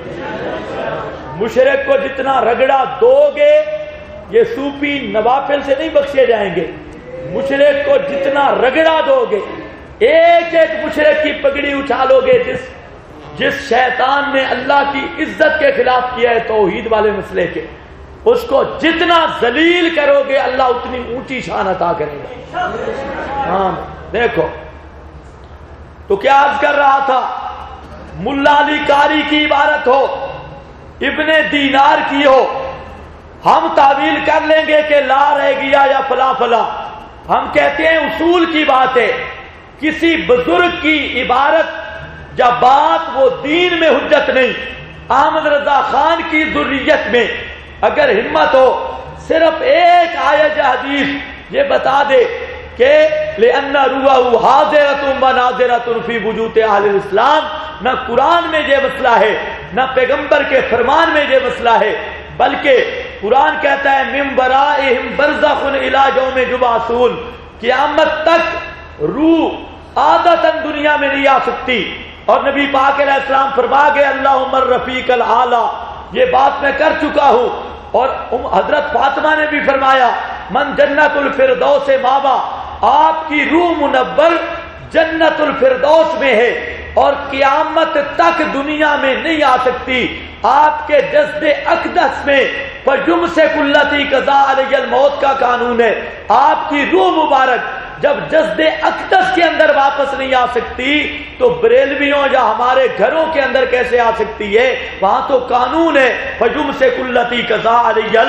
مشرک کو جتنا رگڑا دو گے، یہ صوفی نوافل سے نہیں بخشے جائیں گے، مشرک کو جتنا رگڑا دو گے، ایک ایک مشرک کی پگڑی اچھالو گے، جس شیطان نے اللہ کی عزت کے خلاف کیا ہے توحید والے مسئلے کے، اس کو جتنا ذلیل کرو گے اللہ اتنی اونچی شان عطا کرے گا۔ ہاں دیکھو، تو کیا عرض کر رہا تھا، ملا علی قاری کی عبارت ہو، ابن دینار کی ہو، ہم تعویل کر لیں گے کہ لا رہ گیا یا فلاں فلاں، ہم کہتے ہیں اصول کی بات ہے، کسی بزرگ کی عبارت یا بات وہ دین میں حجت نہیں۔ احمد رضا خان کی ذریت میں اگر ہمت ہو صرف ایک آیت حدیث یہ بتا دے کہ لأن روحه حاضرۃ وناظرۃ فی بیوت اہل الاسلام، نہ قرآن میں یہ مسئلہ ہے نہ پیغمبر کے فرمان میں یہ مسئلہ ہے، بلکہ قرآن کہتا ہے من ورائہم برزخ الی یوم یبعثون، قیامت تک روح عادتاً دنیا میں نہیں آ سکتی۔ اور نبی پاک علیہ السلام فرما گئے اللہم الرفیق الاعلی، یہ بات میں کر چکا ہوں۔ اور حضرت فاطمہ نے بھی فرمایا من جنت الفردوس ماوا، آپ کی روح منور جنت الفردوس میں ہے اور قیامت تک دنیا میں نہیں آ سکتی۔ آپ کے جسد اقدس میں فَيُمْسِكُ الَّتِي قَضَىٰ عَلَيْهَا الْمَوْتَ کا قانون ہے۔ آپ کی روح مبارک جب جسد اقدس کے اندر واپس نہیں آ سکتی تو بریلویوں یا ہمارے گھروں کے اندر کیسے آ سکتی ہے؟ وہاں تو قانون ہے فَيُمْسِكُ الَّتِي قَضَىٰ عَلَيْهَا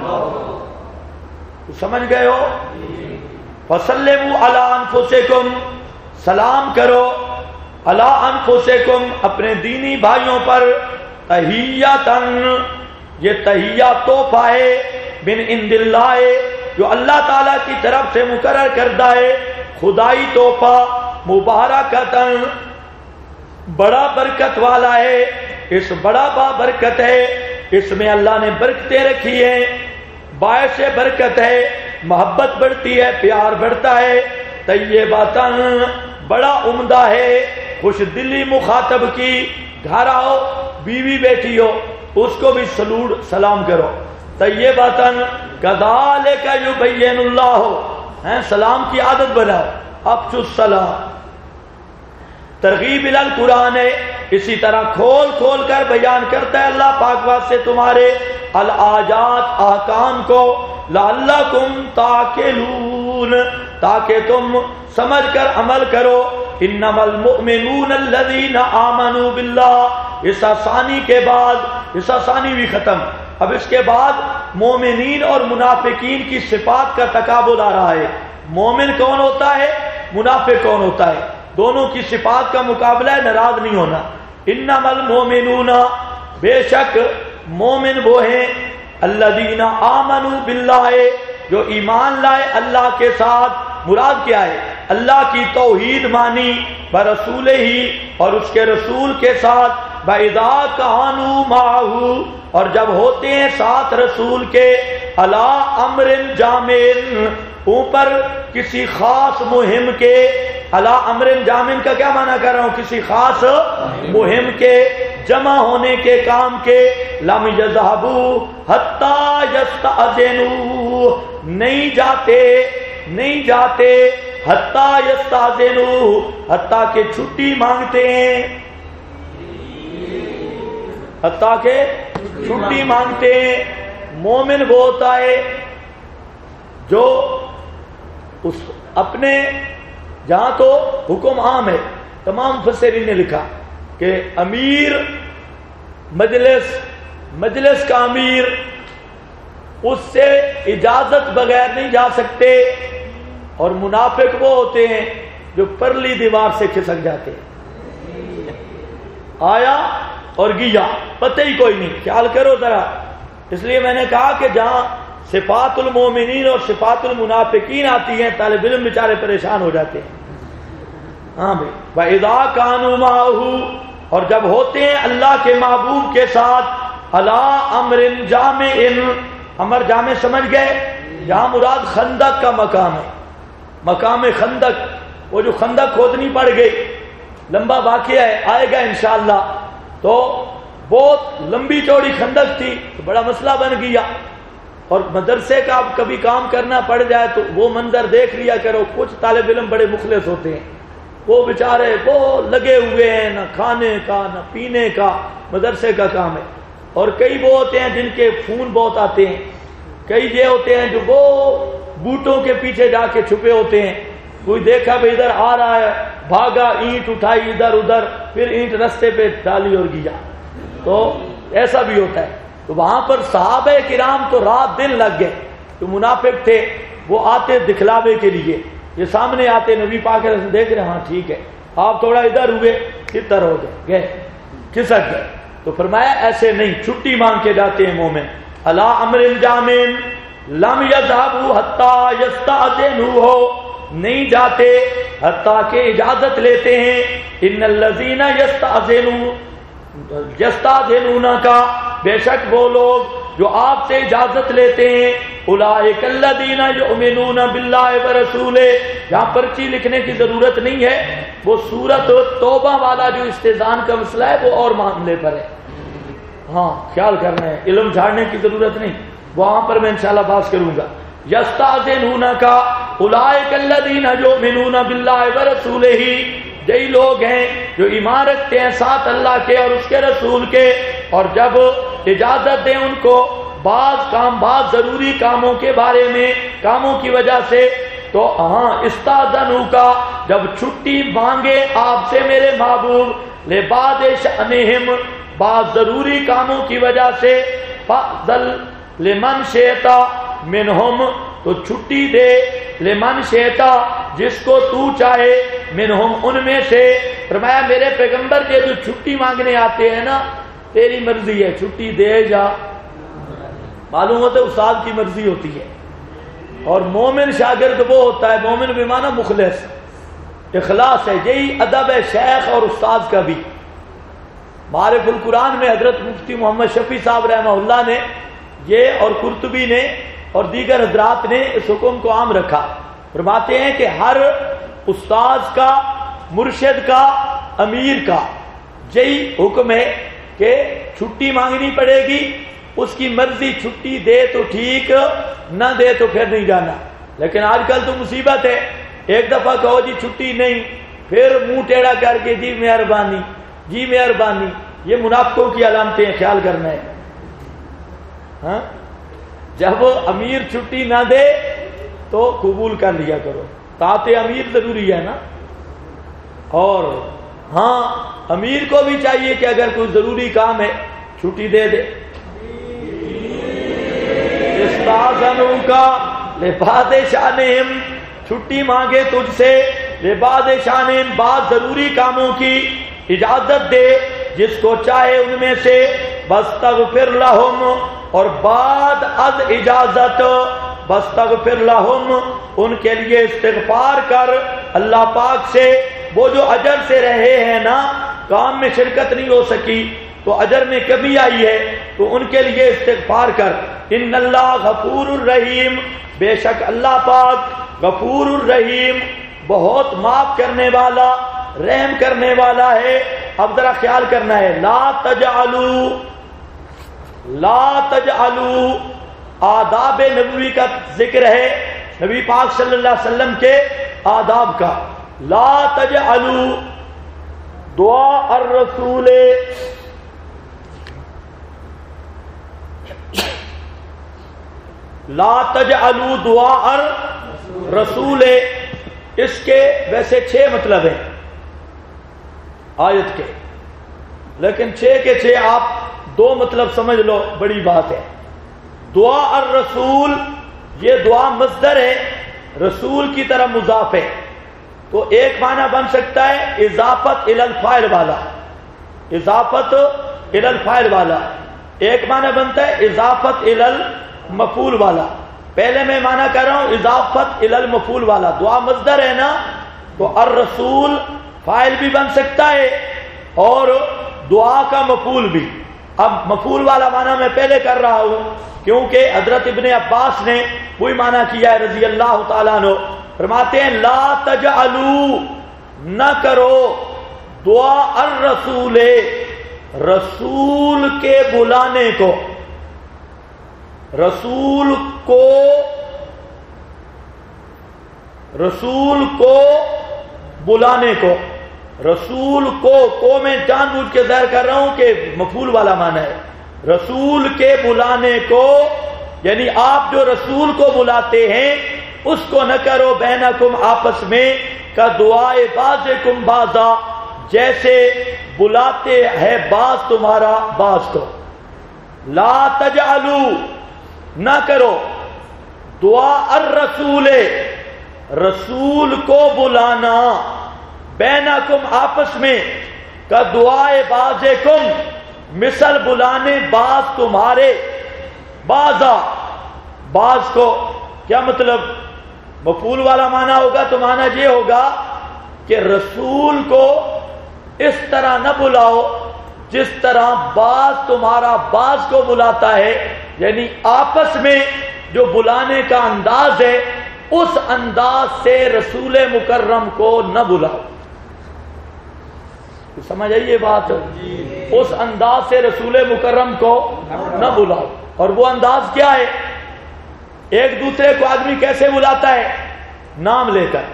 الْمَوْتَ۔ سمجھ گئے ہو؟ فَسَلِّمُوا عَلَىٰ أَنفُسِكُمْ، سلام کرو عَلَىٰ أَنفُسِكُمْ، اپنے دینی بھائیوں پر، تحیّتاً، یہ تحیہ تحفہ ہے، من عند اللہ، جو اللہ تعالیٰ کی طرف سے مقرر کردہ ہے، خدائی تحفہ، مبارکتاً، بڑا برکت والا ہے، اس بڑا برکت ہے، اس میں اللہ نے برکتیں رکھی ہیں، باعث برکت ہے، محبت بڑھتی ہے، پیار بڑھتا ہے، طیباتاً، بڑا عمدہ ہے، خوش دلی مخاطب کی، گھر آؤ بیوی بیٹھی ہو اس کو بھی سلام کرو، طیباتاً کذالک یبین اللہ، سلام کی عادت بناؤ، افشوا السلام۔ ترغیب الی القرآن ہے، اسی طرح کھول کھول کر بیان کرتا ہے اللہ پاک واسطے تمہارے الآیات، احکام کو، لعلکم تعقلون، تاکہ تم سمجھ کر عمل کرو۔ انما المؤمنون الذین آمنوا باللہ، اس ثانی کے بعد، اس ثانی بھی ختم، اب اس کے بعد مومنین اور منافقین کی صفات کا تقابل آ رہا ہے۔ مومن کون ہوتا ہے، منافق کون ہوتا ہے، دونوں کی صفات کا مقابلہ ہے، ناراض نہیں ہونا۔ انما المؤمنون، بے شک مومن وہ ہیں، الذین آمنوا باللہ، جو ایمان لائے اللہ کے ساتھ۔ مراد کیا ہے؟ اللہ کی توحید مانی، برسول ہی، اور اس کے رسول کے ساتھ، بَإِذَا كَانُوا مَعَهُ، اور جب ہوتے ہیں ساتھ رسول کے، عَلَىٰ أَمْرٍ جَامِعٍ، اوپر کسی خاص مہم کے، عَلَىٰ أَمْرٍ جَامِعٍ کا کیا معنی کر رہا ہوں؟ کسی خاص مہم کے، جمع ہونے کے کام کے، لَمْ يَذْهَبُوا حَتَّىٰ يَسْتَأْذِنُوا، نہیں جاتے حتیٰ یستاذنوا، حتیٰ کہ چھٹی مانگتے ہیں، حتیٰ کہ چھٹی مانگتے ہیں۔ مومن وہ ہوتا ہے جو اس اپنے، جہاں تو حکم عام ہے، تمام مفسرین نے لکھا کہ امیر، مجلس کا امیر، اس سے اجازت بغیر نہیں جا سکتے، اور منافق وہ ہوتے ہیں جو پرلی دیوار سے کھسک جاتے ہیں، آیا اور گیا، پتہ ہی کوئی نہیں۔ خیال کرو ذرا، اس لیے میں نے کہا کہ جہاں صفات المومنین اور صفات المنافقین آتی ہیں طالب علم بیچارے پریشان ہو جاتے ہیں۔ ہاں بھائی، وَإِذَا كَانُوا مَعَهُ، اور جب ہوتے ہیں اللہ کے محبوب کے ساتھ، عَلَىٰ أَمْرٍ جَامِعٍ، امر جامع سمجھ گئے؟ یہاں مراد خندق کا مقام ہے، مقام خندق، وہ جو خندق کھودنی پڑ گئی، لمبا واقعہ ہے، آئے گا انشاءاللہ۔ تو بہت لمبی چوڑی خندق تھی، تو بڑا مسئلہ بن گیا، اور مدرسے کا اب کبھی کام کرنا پڑ جائے تو وہ منظر دیکھ لیا کرو، کچھ طالب علم بڑے مخلص ہوتے ہیں، وہ بیچارے وہ لگے ہوئے ہیں، نہ کھانے کا نہ پینے کا، مدرسے کا کام ہے۔ اور کئی وہ ہوتے ہیں جن کے فون بہت آتے ہیں، کئی یہ ہوتے ہیں جو وہ بوٹوں کے پیچھے جا کے چھپے ہوتے ہیں، کوئی دیکھا بھی ادھر آ رہا ہے، بھاگا، اینٹ اٹھائی ادھر ادھر، پھر اینٹ رستے پہ ڈالی اور گیا، تو ایسا بھی ہوتا ہے۔ تو وہاں پر صحابہ کرام تو رات دن لگ گئے، جو منافق تھے وہ آتے دکھلاوے کے لیے، یہ سامنے آتے، نبی پاک دیکھ رہے، ہاں ٹھیک ہے، آپ تھوڑا ادھر ہوئے، ادھر ہو گئے، کھسک گئے۔ تو فرمایا ایسے نہیں، چھٹی مانگ کے جاتے ہیں مومن۔ عَلَىٰ أَمْرٍ جَامِعٍ لَمْ يَذْهَبُوا حَتَّىٰ يَسْتَأْذِنُوهُ، نہیں جاتے حتیٰ کہ اجازت لیتے ہیں. ان الذین یستأذنونک، بے شک وہ لوگ جو آپ سے اجازت لیتے ہیں، اولئک الذین یؤمنون باللہ ورسولہ، یہاں پرچی لکھنے کی ضرورت نہیں ہے، وہ سورۃ توبہ والا جو استئذان کا مسئلہ ہے وہ اور معاملے پر ہے. ہاں خیال کرنا ہے، علم جھاڑنے کی ضرورت نہیں، وہاں پر میں انشاءاللہ بات کروں گا. یستأذنونک اولئک الذین یؤمنون باللہ ورسولہ، یہی لوگ ہیں جو ایمان رکھتے ہیں ساتھ اللہ کے اور اس کے رسول کے، اور جب اجازت دیں ان کو بعض ضروری کاموں کے بارے میں، کاموں کی وجہ سے، تو ہاں استاذنوا کا، جب چھٹی مانگے آپ سے میرے محبوب، لبعض شأنہم، بعض ضروری کاموں کی وجہ سے، فأذن لمن شئت منہم، تو چھٹی دے، لمن شئت، جس کو تو چاہے، منہم، ان میں سے. فرمایا میرے پیغمبر کے جو چھٹی مانگنے آتے ہیں نا، تیری مرضی ہے چھٹی دے جا. معلوم ہوتا ہے استاد کی مرضی ہوتی ہے، اور مومن شاگرد وہ ہوتا ہے، مومن بمعنی مخلص، اخلاص ہے. یہی ادب ہے شیخ اور استاد کا بھی. معارف القرآن میں حضرت مفتی محمد شفیع صاحب رحمہ اللہ نے یہ، اور قرطبی نے اور دیگر حضرات نے اس حکم کو عام رکھا. فرماتے ہیں کہ ہر استاذ کا، مرشد کا، امیر کا یہی حکم ہے کہ چھٹی مانگنی پڑے گی، اس کی مرضی، چھٹی دے تو ٹھیک، نہ دے تو پھر نہیں جانا. لیکن آج کل تو مصیبت ہے، ایک دفعہ کہو جی چھٹی نہیں، پھر منہ ٹیڑھا کر کے جی مہربانی، جی مہربانی. یہ منافقوں کی علامتیں ہیں، خیال کرنا ہے. ہاں جب امیر چھٹی نہ دے تو قبول کر لیا کرو، طاعت امیر ضروری ہے نا. اور ہاں امیر کو بھی چاہیے کہ اگر کوئی ضروری کام ہے چھٹی دے دے. استاذنوک لبعض شأنہم، چھٹی مانگے تجھ سے، لبعض شأنہم، بعض ضروری کاموں کی اجازت دے جس کو چاہے ان میں سے. واستغفر لہم، اور بعد از اجازت، واستغفر لہم، ان کے لیے استغفار کر اللہ پاک سے. وہ جو اجر سے رہے ہیں نا، کام میں شرکت نہیں ہو سکی تو اجر میں کمی آئی ہے، تو ان کے لیے استغفار کر. ان اللہ غفور الرحیم، بے شک اللہ پاک غفور الرحیم، بہت معاف کرنے والا، رحم کرنے والا ہے. اب ذرا خیال کرنا ہے، لا تجعلوا، آداب نبوی کا ذکر ہے، نبی پاک صلی اللہ علیہ وسلم کے آداب کا. لا تجعلوا دعاء الرسول، لا تجعلوا دعاء الرسول. اس کے ویسے 6 مطلب ہیں آیت کے، لیکن 6 کے 6 آپ 2 مطلب سمجھ لو، بڑی بات ہے. دعا الرسول، یہ دعا مصدر ہے، رسول کی طرح مضاف ہے، تو ایک معنی بن سکتا ہے اضافت الی الفاعل والا، اضافت الی الفاعل والا. ایک معنی بنتا ہے اضافت الی المفعول والا. پہلے میں معنی کر رہا ہوں اضافت الی المفعول والا. دعا مصدر ہے نا، تو الرسول فاعل بھی بن سکتا ہے اور دعا کا مفعول بھی. اب مفعول والا معنی میں پہلے کر رہا ہوں کیونکہ حضرت ابن عباس نے وہی معنی کیا ہے رضی اللہ تعالیٰ عنہ. فرماتے ہیں لا تجعلوا، نہ کرو، دعا الرسول، رسول کے بلانے کو، رسول کو بلانے کو. رسول کو میں جان بوجھ کے ظاہر کر رہا ہوں کہ مفعول والا معنی ہے. رسول کے بلانے کو، یعنی آپ جو رسول کو بلاتے ہیں اس کو نہ کرو بینکم، آپس میں، کا دعائے بعضکم بعضا، جیسے بلاتے ہیں بعض تمہارا بعض کو. لا تجعلوا، نہ کرو، دعا الرسول، رسول کو بلانا، بینکم، آپس میں، کا دعائے بعضکم، مثل بلانے بعض تمہارے، بعضا، بعض کو. کیا مطلب؟ مفعول والا معنی ہوگا تو معنی یہ ہوگا کہ رسول کو اس طرح نہ بلاؤ جس طرح بعض تمہارا بعض کو بلاتا ہے، یعنی آپس میں جو بلانے کا انداز ہے اس انداز سے رسول مکرم کو نہ بلاؤ. سمجھ آئی یہ بات؟ اس انداز سے رسول مکرم کو نہ بلاؤ. اور وہ انداز کیا ہے؟ ایک دوسرے کو آدمی کیسے بلاتا ہے؟ نام لے کر.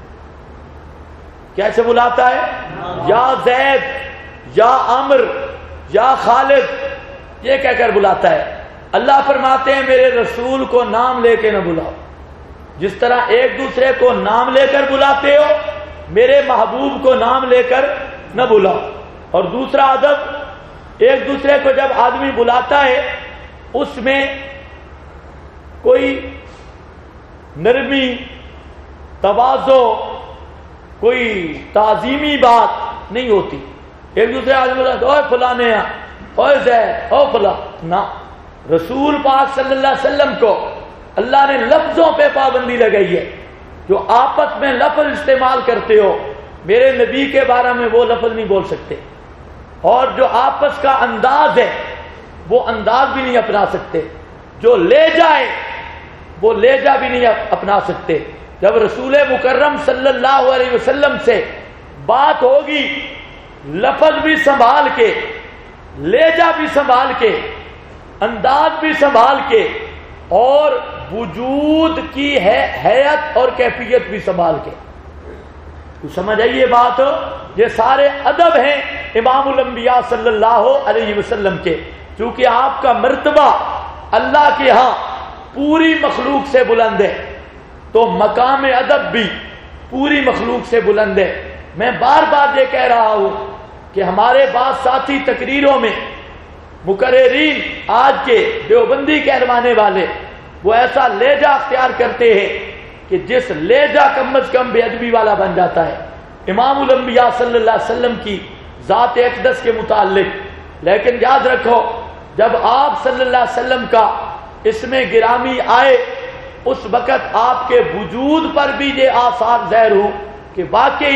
کیسے بلاتا ہے؟ یا زید، یا عمر، یا خالد، یہ کہہ کر بلاتا ہے. اللہ فرماتے ہیں میرے رسول کو نام لے کے نہ بلاؤ. جس طرح ایک دوسرے کو نام لے کر بلاتے ہو، میرے محبوب کو نام لے کر نہ بلاؤ. اور دوسرا ادب، ایک دوسرے کو جب آدمی بلاتا ہے اس میں کوئی نرمی، تواضع، کوئی تعظیمی بات نہیں ہوتی. ایک دوسرے آدمی بلاتا اوے فلانے، اوے زید، او فلاں، نہ. رسول پاک صلی اللہ علیہ وسلم کو اللہ نے لفظوں پہ پابندی لگائی ہے. جو آپس میں لفظ استعمال کرتے ہو میرے نبی کے بارے میں وہ لفظ نہیں بول سکتے. اور جو آپس کا انداز ہے وہ انداز بھی نہیں اپنا سکتے. جو لہجہ ہے وہ لہجہ بھی نہیں اپنا سکتے. جب رسول مکرم صلی اللہ علیہ وسلم سے بات ہوگی لفظ بھی سنبھال کے، لہجہ بھی سنبھال کے، انداز بھی سنبھال کے، اور وجود کی حیت اور کیفیت بھی سنبھال کے. تو سمجھ آئیے بات؟ یہ سارے ادب ہیں امام الانبیاء صلی اللہ علیہ وسلم کے. چونکہ آپ کا مرتبہ اللہ کے ہاں پوری مخلوق سے بلند ہے تو مقام ادب بھی پوری مخلوق سے بلند ہے. میں بار بار یہ کہہ رہا ہوں کہ ہمارے بعض ساتھی تقریروں میں مقررین آج کے دیوبندی کہلوانے والے وہ ایسا لہجہ اختیار کرتے ہیں کہ جس لہجہ کم از کم بے ادبی والا بن جاتا ہے امام الانبیاء صلی اللہ علیہ وسلم کی ذات اقدس کے متعلق. لیکن یاد رکھو جب آپ صلی اللہ علیہ وسلم کا اسم گرامی آئے اس وقت آپ کے وجود پر بھی یہ آثار ظاہر ہوں کہ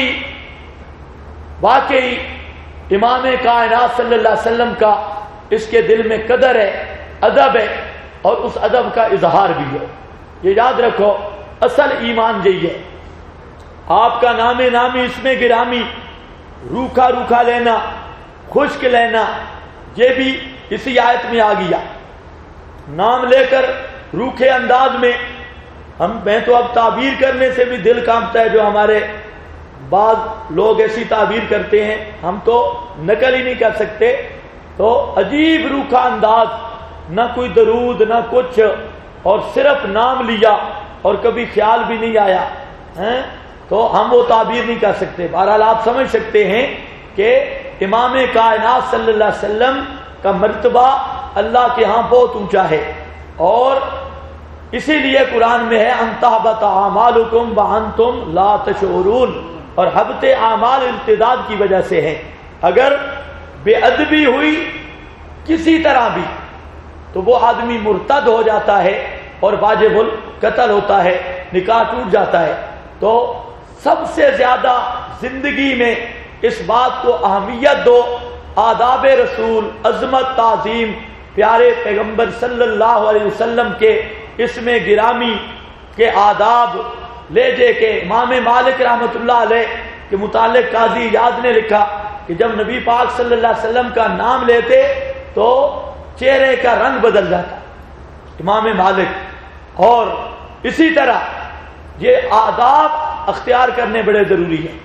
واقعی امام کائنات صلی اللہ علیہ وسلم کا اس کے دل میں قدر ہے، ادب ہے، اور اس ادب کا اظہار بھی ہے. یہ یاد رکھو اصل ایمان یہی ہے. آپ کا نام نامی اسم گرامی روکھا روکھا لینا، خشک لینا، یہ بھی اسی آیت میں آ گیا. نام لے کر روکھے انداز میں میں تو اب تعبیر کرنے سے بھی دل کانپتا ہے. جو ہمارے بعض لوگ ایسی تعبیر کرتے ہیں ہم تو نقل ہی نہیں کر سکتے. تو عجیب روکھا انداز، نہ کوئی درود نہ کچھ، اور صرف نام لیا اور کبھی خیال بھی نہیں آیا، تو ہم وہ تعبیر نہیں کر سکتے. بہرحال آپ سمجھ سکتے ہیں کہ امام کائنات صلی اللہ علیہ وسلم کا مرتبہ اللہ کے ہاں بہت اونچا ہے. اور اسی لیے قرآن میں ہے ان تحبط اعمالکم وانتم لا تشعرون، اور حبط اعمال ارتداد کی وجہ سے ہے. اگر بے ادبی ہوئی کسی طرح بھی تو وہ آدمی مرتد ہو جاتا ہے اور واجب القتل ہوتا ہے، نکاح ٹوٹ جاتا ہے. تو سب سے زیادہ زندگی میں اس بات کو اہمیت دو، آداب رسول، عظمت، تعظیم، پیارے پیغمبر صلی اللہ علیہ وسلم کے اسم گرامی کے آداب لہجے کے. امام مالک رحمۃ اللہ علیہ کے متعلق قاضی یاد نے لکھا کہ جب نبی پاک صلی اللہ علیہ وسلم کا نام لیتے تو چہرے کا رنگ بدل جاتا امام مالک. اور اسی طرح یہ آداب اختیار کرنے بڑے ضروری ہیں.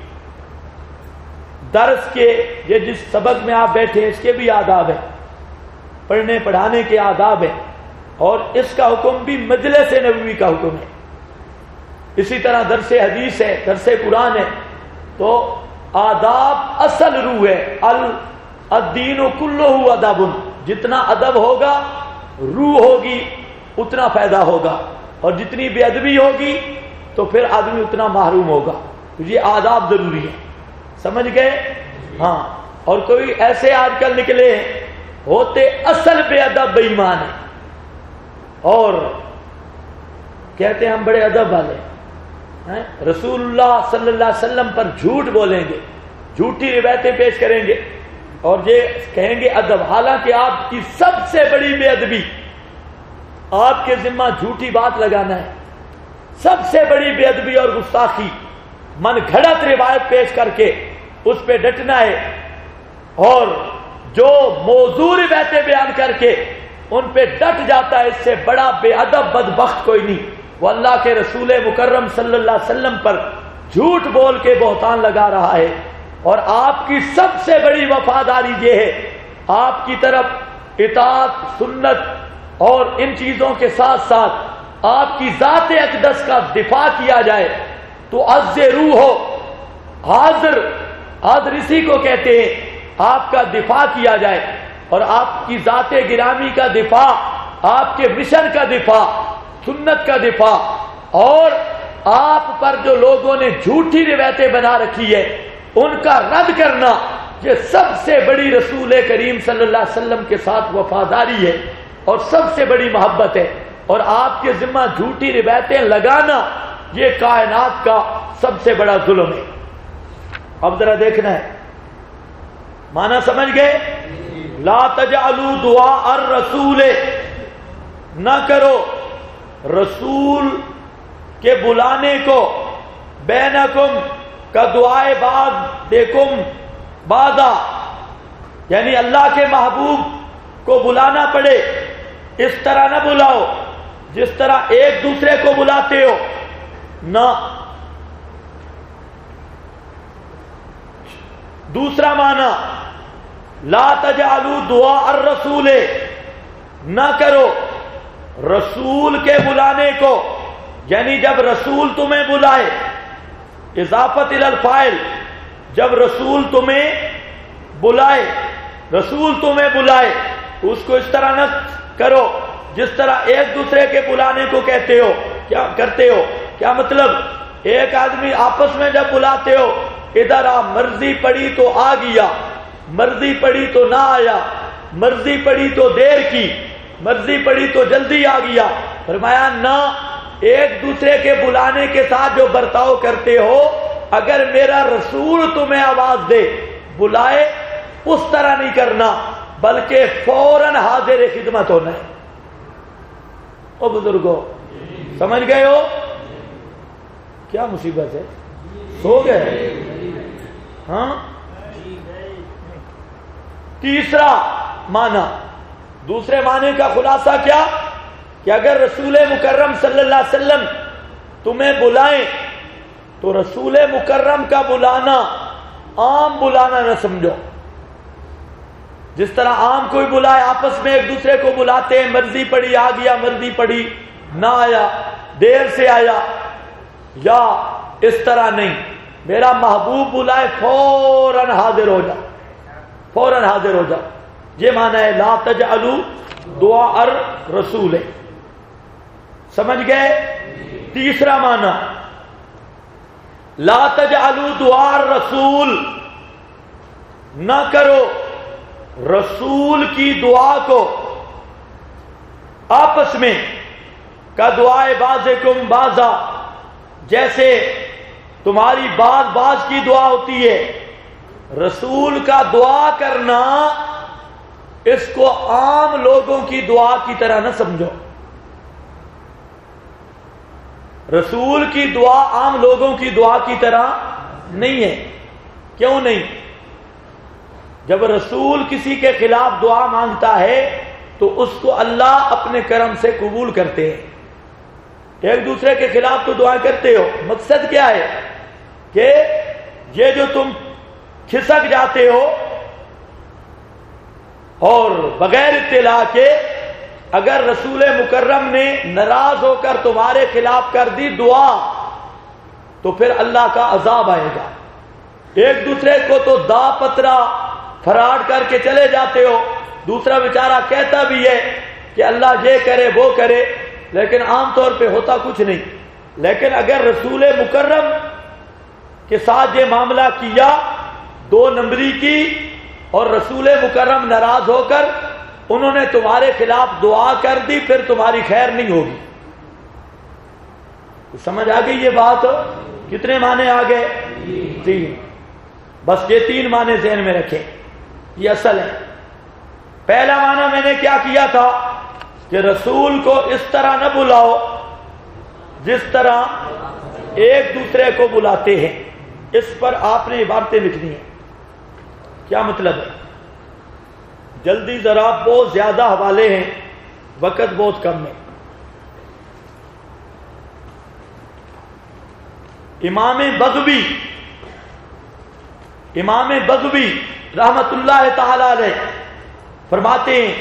درس کے یہ جس سبق میں آپ بیٹھے اس کے بھی آداب ہیں، پڑھنے پڑھانے کے آداب ہیں، اور اس کا حکم بھی مجلس نبوی کا حکم ہے. اسی طرح درس حدیث ہے، درس قرآن ہے. تو آداب اصل روح ہے. الدین کلہ ادب، جتنا ادب ہوگا روح ہوگی اتنا فائدہ ہوگا، اور جتنی بے ادبی ہوگی تو پھر آدمی اتنا محروم ہوگا. تو یہ آداب ضروری ہے. سمجھ گئے؟ ہاں. اور کوئی ایسے آج کل نکلے ہوتے اصل بے ادب بے ایمان ہے اور کہتے ہیں ہم بڑے ادب والے. رسول اللہ صلی اللہ علیہ وسلم پر جھوٹ بولیں گے، جھوٹی روایتیں پیش کریں گے اور یہ کہیں گے ادب، حالانکہ آپ کی سب سے بڑی بے ادبی آپ کے ذمہ جھوٹی بات لگانا ہے، سب سے بڑی بے ادبی اور گستاخی من گھڑت روایت پیش کر کے اس پہ ڈٹنا ہے، اور جو موضوع روایتیں بیان کر کے ان پہ ڈٹ جاتا ہے، اس سے بڑا بے ادب بدبخت کوئی نہیں۔ وہ اللہ کے رسول مکرم صلی اللہ علیہ وسلم پر جھوٹ بول کے بہتان لگا رہا ہے، اور آپ کی سب سے بڑی وفاداری یہ ہے آپ کی طرف اطاعت، سنت اور ان چیزوں کے ساتھ ساتھ آپ کی ذات اقدس کا دفاع کیا جائے تو عز روح ہو، حاضر اسی کو کہتے ہیں، آپ کا دفاع کیا جائے، اور آپ کی ذات گرامی کا دفاع، آپ کے مشن کا دفاع، سنت کا دفاع، اور آپ پر جو لوگوں نے جھوٹی روایتیں بنا رکھی ہے ان کا رد کرنا، یہ سب سے بڑی رسول کریم صلی اللہ علیہ وسلم کے ساتھ وفاداری ہے اور سب سے بڑی محبت ہے، اور آپ کے ذمہ جھوٹی روایتیں لگانا یہ کائنات کا سب سے بڑا ظلم ہے۔ اب ذرا دیکھنا ہے، معنی سمجھ گئے؟ لا تجعلوا دعاء الرسول، نہ کرو رسول کے بلانے کو بینکم کا دعائے بعضکم بعضا، یعنی اللہ کے محبوب کو بلانا پڑے اس طرح نہ بلاؤ جس طرح ایک دوسرے کو بلاتے ہو، نہ۔ دوسرا معنی لا تجعلوا دعاء الرسول، نہ کرو رسول کے بلانے کو، یعنی جب رسول تمہیں بلائے، اضافت الی الفاعل، جب رسول تمہیں بلائے، رسول تمہیں بلائے تو اس کو اس طرح نہ کرو جس طرح ایک دوسرے کے بلانے کو کہتے ہو، کیا کرتے ہو، کیا مطلب؟ ایک آدمی آپس میں جب بلاتے ہو، ادھر آ، مرضی پڑی تو آ گیا، مرضی پڑی تو نہ آیا، مرضی پڑی تو دیر کی، مرضی پڑی تو جلدی آ گیا۔ فرمایا نہ، ایک دوسرے کے بلانے کے ساتھ جو برتاؤ کرتے ہو، اگر میرا رسول تمہیں آواز دے، بلائے، اس طرح نہیں کرنا، بلکہ فوراً حاضر خدمت ہونا ہے۔ او بزرگوں، سمجھ گئے ہو؟ کیا مصیبت ہے؟ سو گئے؟ ہاں۔ تیسرا معنی، دوسرے معنی کا خلاصہ کیا؟ کہ اگر رسول مکرم صلی اللہ علیہ وسلم تمہیں بلائیں تو رسول مکرم کا بلانا عام بلانا نہ سمجھو، جس طرح عام کوئی بلائے، آپس میں ایک دوسرے کو بلاتے ہیں، مرضی پڑی آ گیا، مرضی پڑی نہ آیا، دیر سے آیا، یا اس طرح نہیں، میرا محبوب بلائے فوراً حاضر ہو جا، فوراً حاضر ہو جا۔ یہ معنی ہے لا تجعلوا دعاء الرسول، سمجھ گئے؟ تیسرا معنی لا تجعلوا دعاء الرسول، نہ کرو رسول کی دعا کو آپس میں کا دعائے بعضکم بعضا، جیسے تمہاری بعض کی دعا ہوتی ہے، رسول کا دعا کرنا اس کو عام لوگوں کی دعا کی طرح نہ سمجھو۔ رسول کی دعا عام لوگوں کی دعا کی طرح نہیں ہے۔ کیوں نہیں؟ جب رسول کسی کے خلاف دعا مانگتا ہے تو اس کو اللہ اپنے کرم سے قبول کرتے ہیں۔ ایک دوسرے کے خلاف تو دعائیں کرتے ہو، مقصد کیا ہے؟ کہ یہ جو تم کھسک جاتے ہو اور بغیر اطلاع کے اگر رسول مکرم نے ناراض ہو کر تمہارے خلاف کر دی دعا تو پھر اللہ کا عذاب آئے گا۔ ایک دوسرے کو تو دا پترا فراڈ کر کے چلے جاتے ہو، دوسرا بیچارہ کہتا بھی ہے کہ اللہ یہ کرے وہ کرے، لیکن عام طور پہ ہوتا کچھ نہیں۔ لیکن اگر رسول مکرم کے ساتھ یہ معاملہ کیا، 2 نمبری کی، اور رسول مکرم ناراض ہو کر انہوں نے تمہارے خلاف دعا کر دی، پھر تمہاری خیر نہیں ہوگی۔ سمجھ آ گئی یہ بات؟ کتنے معنی آ گئے؟ 3۔ بس یہ 3 معنی ذہن میں رکھیں، یہ اصل ہے۔ پہلا معنی میں نے کیا کیا تھا کہ رسول کو اس طرح نہ بلاؤ جس طرح ایک دوسرے کو بلاتے ہیں، اس پر آپ نے عبارتیں لکھنی ہیں۔ کیا مطلب ہے؟ جلدی ذرا، بہت زیادہ حوالے ہیں، وقت بہت کم ہے۔ امام بغوی رحمت اللہ تعالی علیہ فرماتے ہیں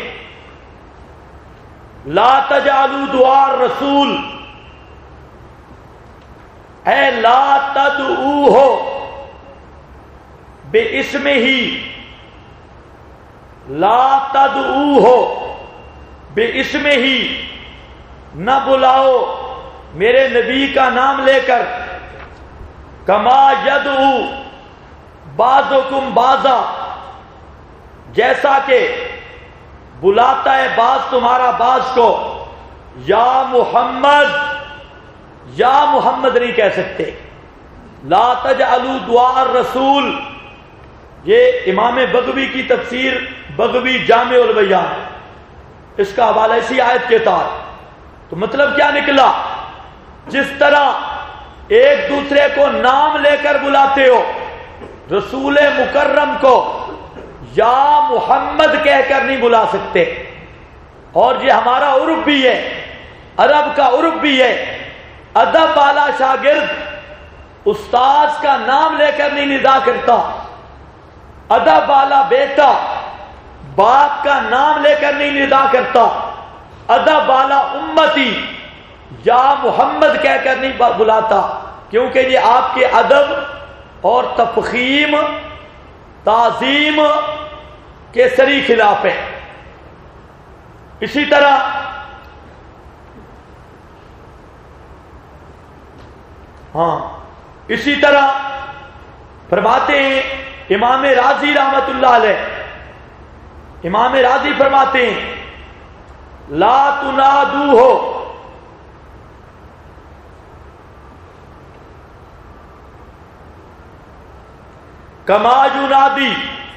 لا تجعلوا دعاء الرسول، اے لا تدعوه باسمہ، لا تدعوه باسمہ، نہ بلاؤ میرے نبی کا نام لے کر، کما یدعو بعضکم بعضا، جیسا کہ بلاتا ہے بعض تمہارا بعض کو، یا محمد، یا محمد نہیں کہہ سکتے۔ لا تجعلوا دعاء الرسول، یہ امام بغوی کی تفسیر بغوی جامع البیان، اس کا حوالہ اسی آیت کے تحت۔ تو مطلب کیا نکلا؟ جس طرح ایک دوسرے کو نام لے کر بلاتے ہو، رسول مکرم کو یا محمد کہہ کر نہیں بلا سکتے۔ اور یہ ہمارا عرف بھی ہے، عرب کا عرف بھی ہے، ادب والا شاگرد استاذ کا نام لے کر نہیں ندا کرتا، ادب والا بیٹا باپ کا نام لے کر نہیں ندا کرتا، ادب والا امتی یا محمد کہہ کر نہیں بلاتا، کیونکہ یہ آپ کے ادب اور تفخیم تعظیم کے سری خلاف ہے۔ اسی طرح اسی طرح فرماتے ہیں امام راضی رحمت اللہ علیہ، امام راضی فرماتے ہیں لا تنادوہ، کما ینادی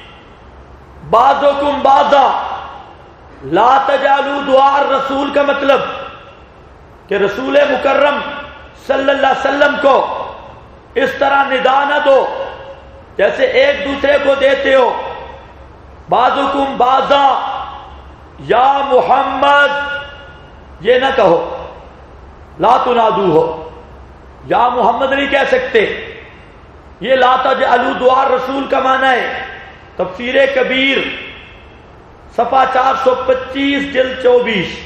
بعضکم بعضا، لا تجعلوا دعاء الرسول کا مطلب کہ رسول مکرم صلی اللہ علیہ وسلم کو اس طرح ندا نہ دو جیسے ایک دوسرے کو دیتے ہو، بعضکم بعضا یا محمد، یہ نہ کہو، لا تنادو ہو، یا محمد نہیں کہہ سکتے۔ یہ لا تجعلوا دعاء الرسول کا معنی ہے تفسیر کبیر صفحہ 425 جلد 24۔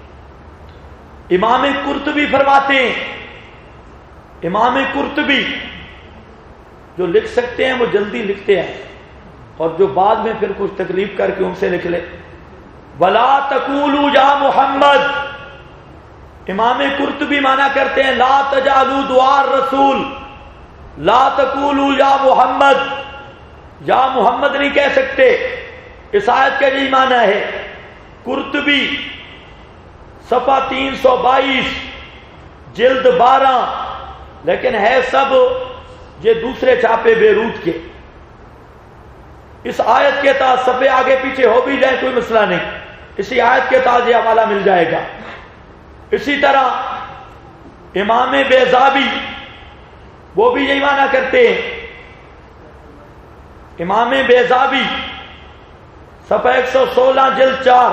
امام قرطبی فرماتے ہیں، امام قرطبی جو لکھ سکتے ہیں وہ جلدی لکھتے ہیں، اور جو بعد میں پھر کچھ تکلیف کر کے ان سے لکھ لے، ولا تقولوا یا محمد، امام قرطبی معنی کرتے ہیں لا تجعلوا دعاء الرسول، لا تقولوا یا محمد، یا محمد نہیں کہہ سکتے۔ اس آیت کا یہی معنی ہے۔ قرطبی صفحہ 322 جلد 12، لیکن ہے سب یہ دوسرے چھاپے بیروت کے۔ اس آیت کے تحت صفحے آگے پیچھے ہو بھی جائے کوئی مسئلہ نہیں، اسی آیت کے تحت یہ حوالہ مل جائے گا۔ اسی طرح امام بیضاوی وہ بھی یہی معنی کرتے ہیں۔ امام بیضاوی صفحہ 116 جلد 4۔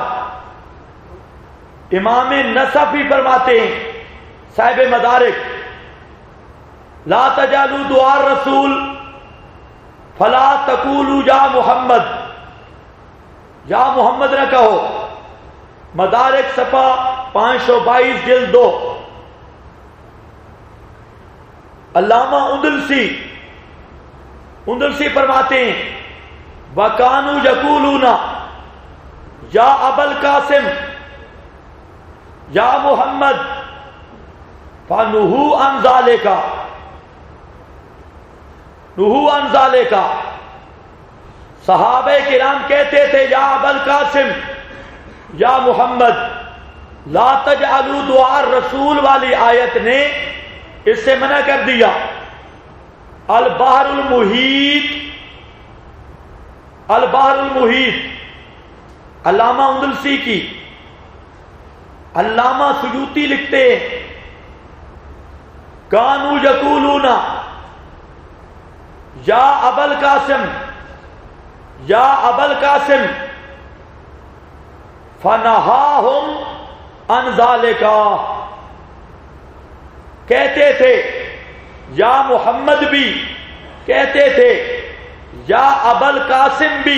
امام نصفی فرماتے ہیں صاحب مدارک لا تجعلوا دعاء الرسول فلا تقولوا یا محمد، یا محمد نہ کہو، مدارک صفحہ 522 جلد 2۔ علامہ اندلسی فرماتے ہیں وَكَانُوا يَقُولُونَ یا ابا القاسم یا محمد فَنُهُوا عَنْ ذَلِكَ، نُهُوا عَنْ ذَلِكَ، صحابہ کرام کہتے تھے یا ابا القاسم یا محمد۔ لا تجعلوا دعاء الرسول والی آیت نے اس سے منع کر دیا۔ البحر المحیط، البحر المحیط علامہ اندلسی کی، علامہ سیوطی لکھتے ہیں کانوا یقولون یا ابل قاسم، یا ابل قاسم فنہاہم عن ذالک، کہتے تھے یا محمد بھی، کہتے تھے یا ابل قاسم بھی،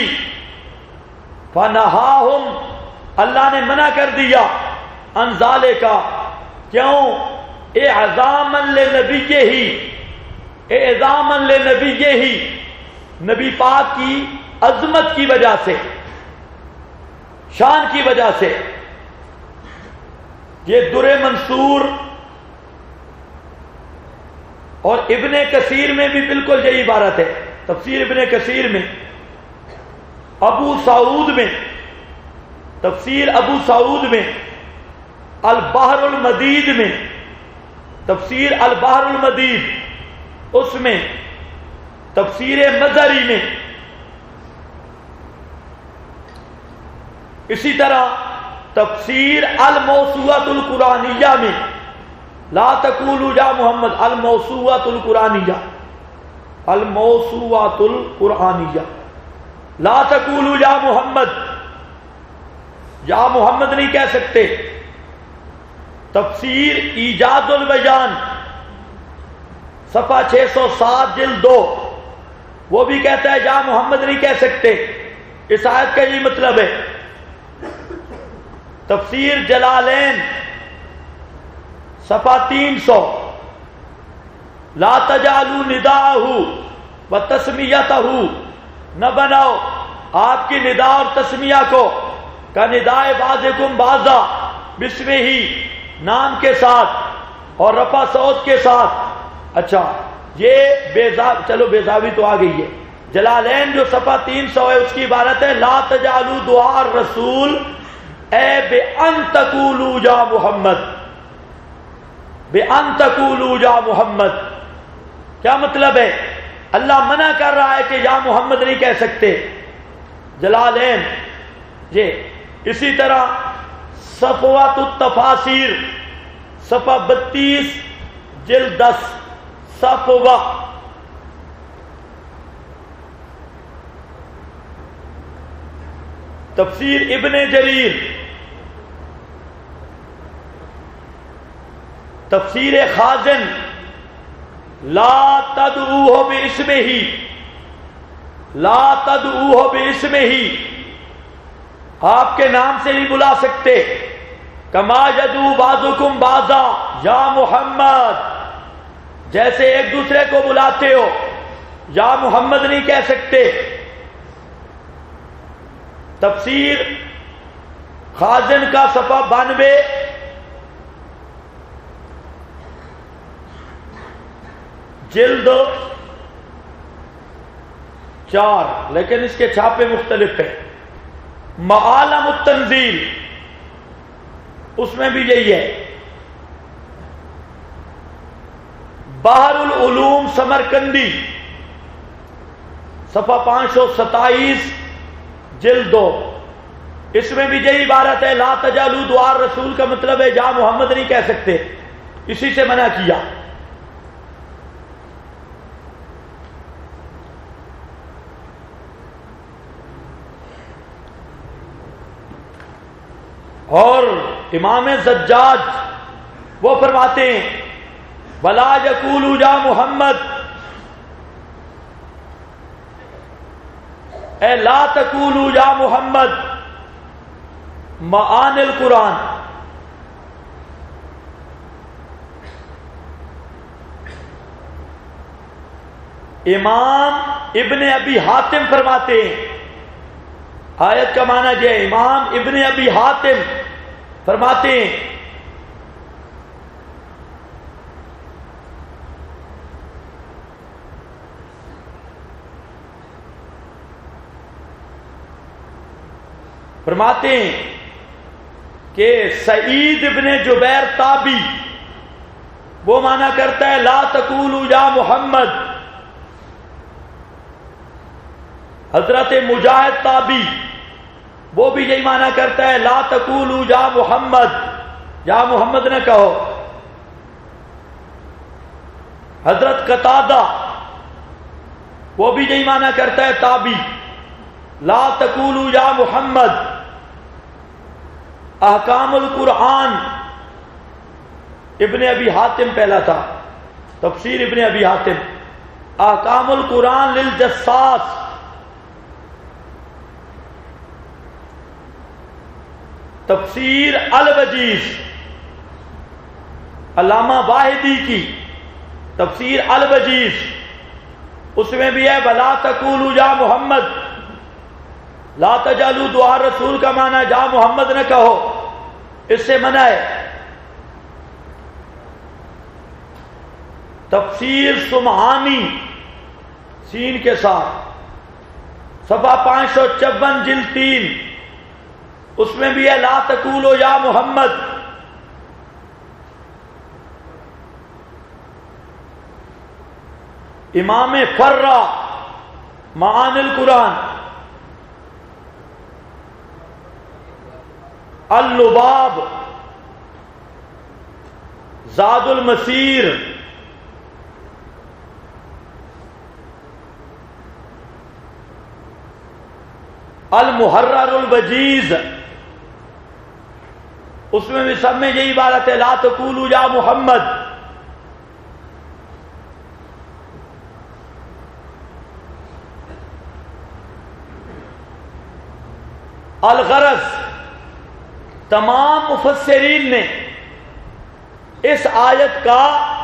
فنہاہم اللہ نے منع کر دیا، عن ذالک، کیوں؟ اعظاما لنبیہ، اعظاما لنبیہ، نبی پاک کی عظمت کی وجہ سے، شان کی وجہ سے۔ یہ در منصور اور ابن کثیر میں بھی بالکل یہی عبارت ہے، تفسیر ابن کثیر میں، ابو سعود میں، تفسیر ابو سعود میں، البحر المدید میں، تفسیر البحر المدید اس میں، تفسیر مظہری میں، اسی طرح تفسیر الموسوعۃ القرآنیہ میں، لا تقولوا یا محمد، الموسوعۃ القرآنیہ، الموسوعۃ القرآنیہ، لا تقولوا یا محمد، یا محمد نہیں کہہ سکتے۔ تفسیر ایجاد البیان صفحہ 607 جلد 2، وہ بھی کہتا ہے یا محمد نہیں کہہ سکتے، اس آیت کا یہی مطلب ہے۔ تفسیر جلالین صفحہ 300، لا تجعلوا نداءہ و تسمیتہ، نہ بناؤ آپ کی ندا اور تسمیہ کو کا ندائے بعضکم بعضا، بسم ہی، نام کے ساتھ اور رفع صوت کے ساتھ۔ اچھا یہ چلو بیضاوی تو آ گئی ہے، جلالین جو صفحہ 300 ہے اس کی عبارت ہے لا تجعلوا دعاء الرسول اے بأن تقولوا یا محمد، بأن تقولوا یا محمد، کیا مطلب ہے؟ اللہ منع کر رہا ہے کہ یا محمد نہیں کہہ سکتے، جلالین یہ۔ اسی طرح صفوۃ التفاسیر صفحہ 32 جلد 10، صفوہ، تفسیر ابن جریر، تفسیر خازن، لا تدعوہ باسمہ، لا تدعوہ باسمہ، آپ کے نام سے نہیں بلا سکتے، کما یدعو بعضکم بعضا یا محمد، جیسے ایک دوسرے کو بلاتے ہو، یا محمد نہیں کہہ سکتے۔ تفسیر خازن کا صفحہ 92 جلد 4، لیکن اس کے چھاپے مختلف ہیں۔ معالم التنزیل اس میں بھی یہی ہے۔ بحر العلوم سمرکندی صفحہ 527 جلد 2، اس میں بھی یہی عبارت ہے لا تجعلوا دعاء الرسول کا مطلب ہے یا محمد نہیں کہہ سکتے، اسی سے منع کیا۔ اور امام زجاج وہ فرماتے ہیں ولا یقولوا یا محمد، اے لا تقولوا یا محمد، معانی القرآن، امام ابن ابی حاتم فرماتے ہیں، آیت کا معنی یہ ہے، امام ابن ابی حاتم فرماتے ہیں کہ سعید ابن جبیر تابی وہ معنی کرتا ہے لا تقولوا یا محمد. حضرت مجاہد تابی وہ بھی یہی معنی کرتا ہے لا تقولوا یا محمد، یا محمد نہ کہو. حضرت قتادہ وہ بھی یہی معنی کرتا ہے تابی لا تقولوا یا محمد. احکام القرآن ابن ابی حاتم پہلا تھا، تفسیر ابن ابی حاتم. احکام القرآن للجساس تفسیر الوجیز علامہ واحدی کی تفسیر الوجیز، اس میں بھی ہے ولا تقولوا یا محمد، لا تجعلوا دعاء رسول کا معنی یا محمد نہ کہو، اس سے منع ہے. تفسیر سمعانی سین کے ساتھ صفحہ 556 جلد 3، اس میں بھی ہے لا تقولوا یا محمد. امام فرا معانی القرآن، اللباب، زاد المسیر، المحرر الوجیز، اس میں بھی سب میں یہی عبارت ہے لا تقولوا یا محمد. الغرض تمام مفسرین نے اس آیت کا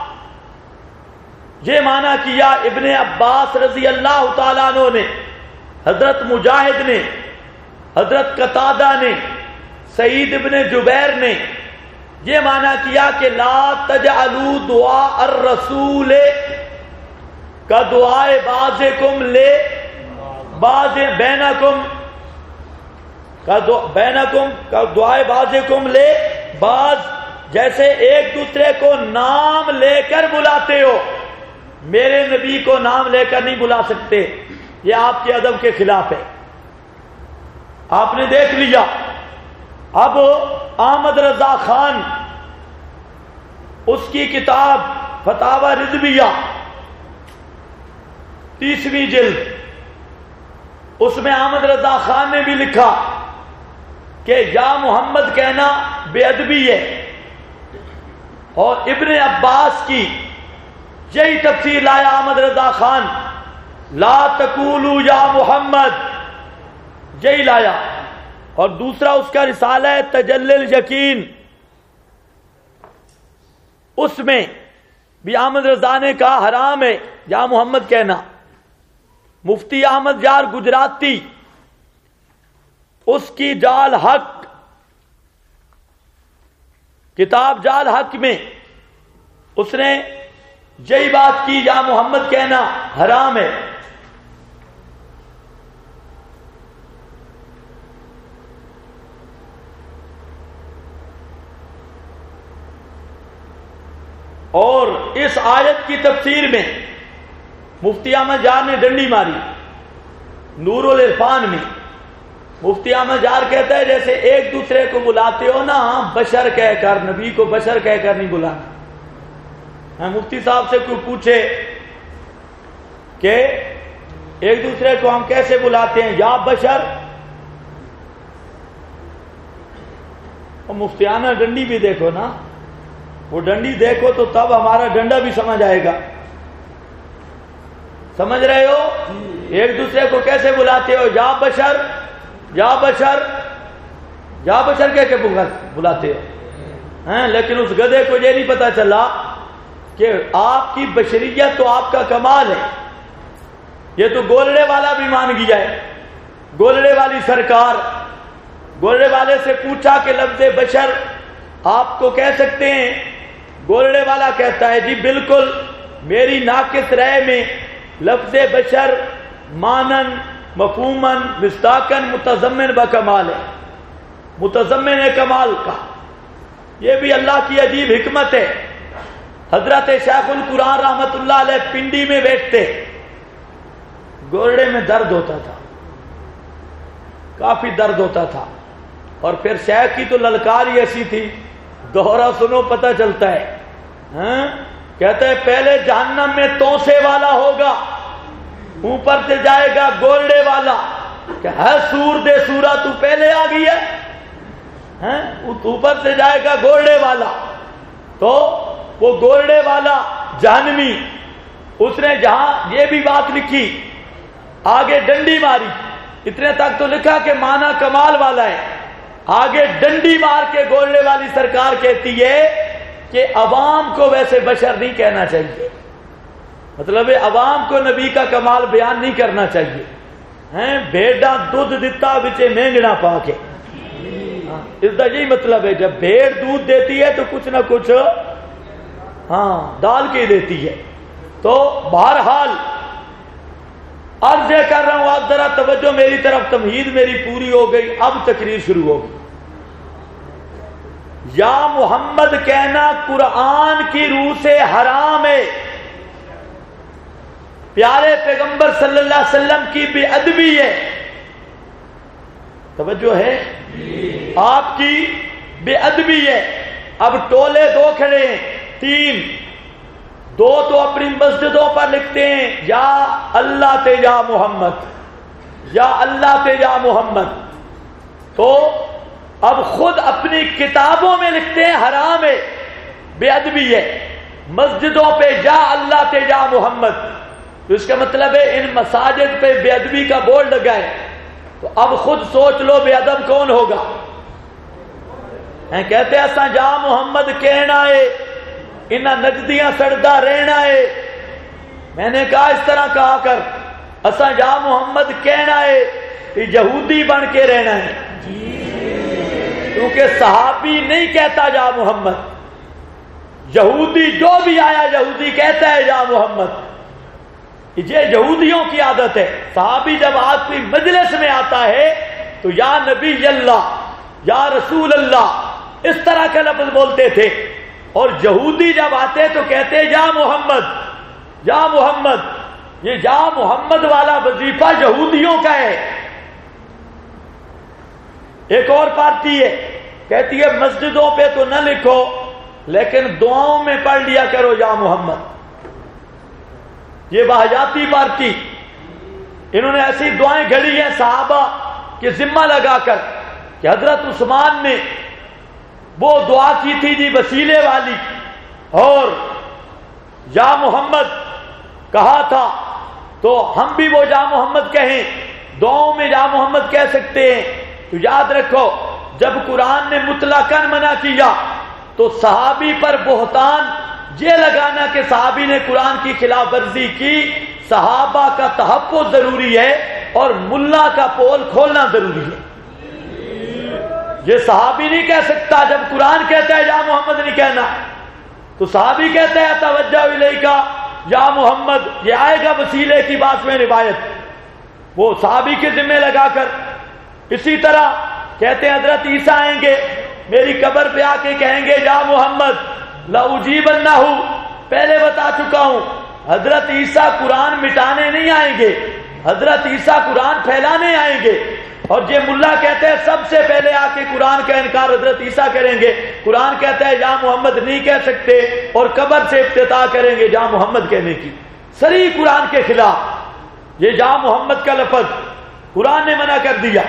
یہ معنی کیا. ابن عباس رضی اللہ تعالیٰ عنہ نے، حضرت مجاہد نے، حضرت قتادہ نے، سعید ابن جبیر نے یہ معنی کیا کہ لا تجعلوا دعاء الرسول کا دعائے بعضکم لے بعض بینکم کا دعائے بعضکم لے بعض، جیسے ایک دوسرے کو نام لے کر بلاتے ہو، میرے نبی کو نام لے کر نہیں بلا سکتے، یہ آپ کے ادب کے خلاف ہے. آپ نے دیکھ لیا. اب احمد رضا خان اس کی کتاب فتاوی رضویہ 30ویں جلد، اس میں احمد رضا خان نے بھی لکھا کہ یا محمد کہنا بے ادبی ہے. اور ابن عباس کی یہی تفسیر لایا احمد رضا خان، لا تقولوا یا محمد، یہی لایا. اور دوسرا اس کا رسالہ ہے تجلی الیقین، اس میں بھی احمد رضا نے کہا حرام ہے یا محمد کہنا. مفتی احمد یار گجراتی اس کی جال حق کتاب جال حق میں اس نے یہی بات کی یا محمد کہنا حرام ہے. اور اس آیت کی تفسیر میں مفتی احمد یار نے ڈنڈی ماری. نور العرفان میں مفتی احمد یار کہتا ہے جیسے ایک دوسرے کو بلاتے ہو نا بشر کہہ کر، نبی کو بشر کہہ کر نہیں بلانا. مفتی صاحب سے کوئی پوچھے کہ ایک دوسرے کو ہم کیسے بلاتے ہیں، یا بشر، اور مفتیانہ ڈنڈی بھی دیکھو نا، وہ ڈنڈی دیکھو تو تب ہمارا ڈنڈا بھی سمجھ آئے گا. سمجھ رہے ہو؟ ایک دوسرے کو کیسے بلاتے ہو، یا بشر، یا بشر، یا بشر کہہ کے بلاتے ہو. لیکن اس گدھے کو یہ نہیں پتا چلا کہ آپ کی بشریت تو آپ کا کمال ہے. یہ تو گولڑے والا بھی مان گیا ہے. گولڑے والی سرکار، گولڑے والے سے پوچھا کہ لفظ بشر آپ کو کہہ سکتے ہیں؟ گولڑے والا کہتا ہے جی بالکل، میری ناقص رائے میں لفظ بشر مانن مفہومن مصداقن متضمن بکمال ہے، متضمن کمال کا. یہ بھی اللہ کی عجیب حکمت ہے. حضرت شیخ القرآن رحمت اللہ علیہ پنڈی میں بیٹھتے، گورڑے میں درد ہوتا تھا، کافی درد ہوتا تھا، اور پھر شیخ کی تو للکار ہی ایسی تھی، دوہرا سنو پتہ چلتا ہے، کہتے ہیں پہلے جہنم میں توسے والا ہوگا، اوپر سے جائے گا گورڑے والا، کہ ہے سور دے سورا تو پہلے آ گئی ہے، اوپر سے جائے گا گورڑے والا، تو وہ گورڑے والا جہنمی، اس نے جہاں یہ بھی بات لکھی، آگے ڈنڈی ماری، اتنے تک تو لکھا کہ مانا کمال والا ہے، آگے ڈنڈی مار کے گورڑے والی سرکار کہتی ہے کہ عوام کو ویسے بشر نہیں کہنا چاہیے، مطلب عوام کو نبی کا کمال بیان نہیں کرنا چاہیے، بھیڑا دودھ دیتا بچے مینگنا پا کے، اس کا یہی مطلب ہے، جب بھیڑ دودھ دیتی ہے تو کچھ نہ کچھ ڈال کے دیتی ہے۔ تو بہرحال عرض یہ کر رہا ہوں، آپ ذرا توجہ میری طرف، تمہید میری پوری ہو گئی، اب تقریر شروع ہوگی۔ یا محمد کہنا قرآن کی روح سے حرام ہے، پیارے پیغمبر صلی اللہ علیہ وسلم کی بے ادبی ہے، توجہ ہے، آپ کی بے ادبی ہے۔ اب ٹولے دو کھڑے ہیں، تین، دو تو اپنی مسجدوں پر لکھتے ہیں یا اللہ تیجا محمد، یا اللہ تیجا محمد، تو اب خود اپنی کتابوں میں لکھتے ہیں حرام ہے، بے ادبی ہے، مسجدوں پہ یا اللہ تیجا محمد، تو اس کا مطلب ہے ان مساجد پہ بے ادبی کا بورڈ لگا ہے، تو اب خود سوچ لو بے ادب کون ہوگا۔ کہتے ہیں اساں جا محمد کہنا ہے، انہاں نجدیاں سڑدا رہنا ہے، میں نے کہا اس طرح کہا کر، اساں جا محمد کہنا ہے کہ یہودی بن کے رہنا ہے، کیونکہ صحابی نہیں کہتا جا محمد، یہودی جو بھی آیا یہودی کہتا ہے جا محمد، یہ یہودیوں کی عادت ہے، صحابی جب آدمی مجلس میں آتا ہے تو یا نبی اللہ یا رسول اللہ اس طرح کا لفظ بولتے تھے، اور یہودی جب آتے تو کہتے یا محمد، یا محمد، یہ یا محمد والا وظیفہ یہودیوں کا ہے۔ ایک اور پارٹی ہے، کہتی ہے مسجدوں پہ تو نہ لکھو لیکن دعاؤں میں پڑھ لیا کرو یا محمد، یہ بہجاتی پارٹی، انہوں نے ایسی دعائیں گھڑی ہیں صحابہ کے ذمہ لگا کر کہ حضرت عثمان نے وہ دعا کی تھی جی وسیلے والی، اور یا محمد کہا تھا، تو ہم بھی وہ یا محمد کہیں، دعاؤں میں یا محمد کہہ سکتے ہیں۔ تو یاد رکھو جب قرآن نے مطلقاً منع کیا تو صحابی پر بہتان یہ لگانا کہ صحابی نے قرآن کی خلاف ورزی کی، صحابہ کا تحفظ ضروری ہے اور ملا کا پول کھولنا ضروری ہے۔ یہ صحابی نہیں کہہ سکتا، جب قرآن کہتا ہے یا محمد نہیں کہنا، تو صحابی کہتا ہے توجہ الیکا یا محمد، یہ آئے گا وسیلے کی بات میں روایت، وہ صحابی کے ذمہ لگا کر۔ اسی طرح کہتے ہیں حضرت عیسیٰ آئیں گے میری قبر پہ آ کے کہیں گے یا محمد لأجیبنہ، پہلے بتا چکا ہوں حضرت عیسیٰ قرآن مٹانے نہیں آئیں گے، حضرت عیسیٰ قرآن پھیلانے آئیں گے، اور یہ ملا کہتے ہیں سب سے پہلے آ کے قرآن کا انکار حضرت عیسیٰ کریں گے، قرآن کہتا ہے یا محمد نہیں کہہ سکتے، اور قبر سے افتتاح کریں گے یا محمد کہنے کی، صریح قرآن کے خلاف، یہ یا محمد کا لفظ قرآن نے منع کر دیا۔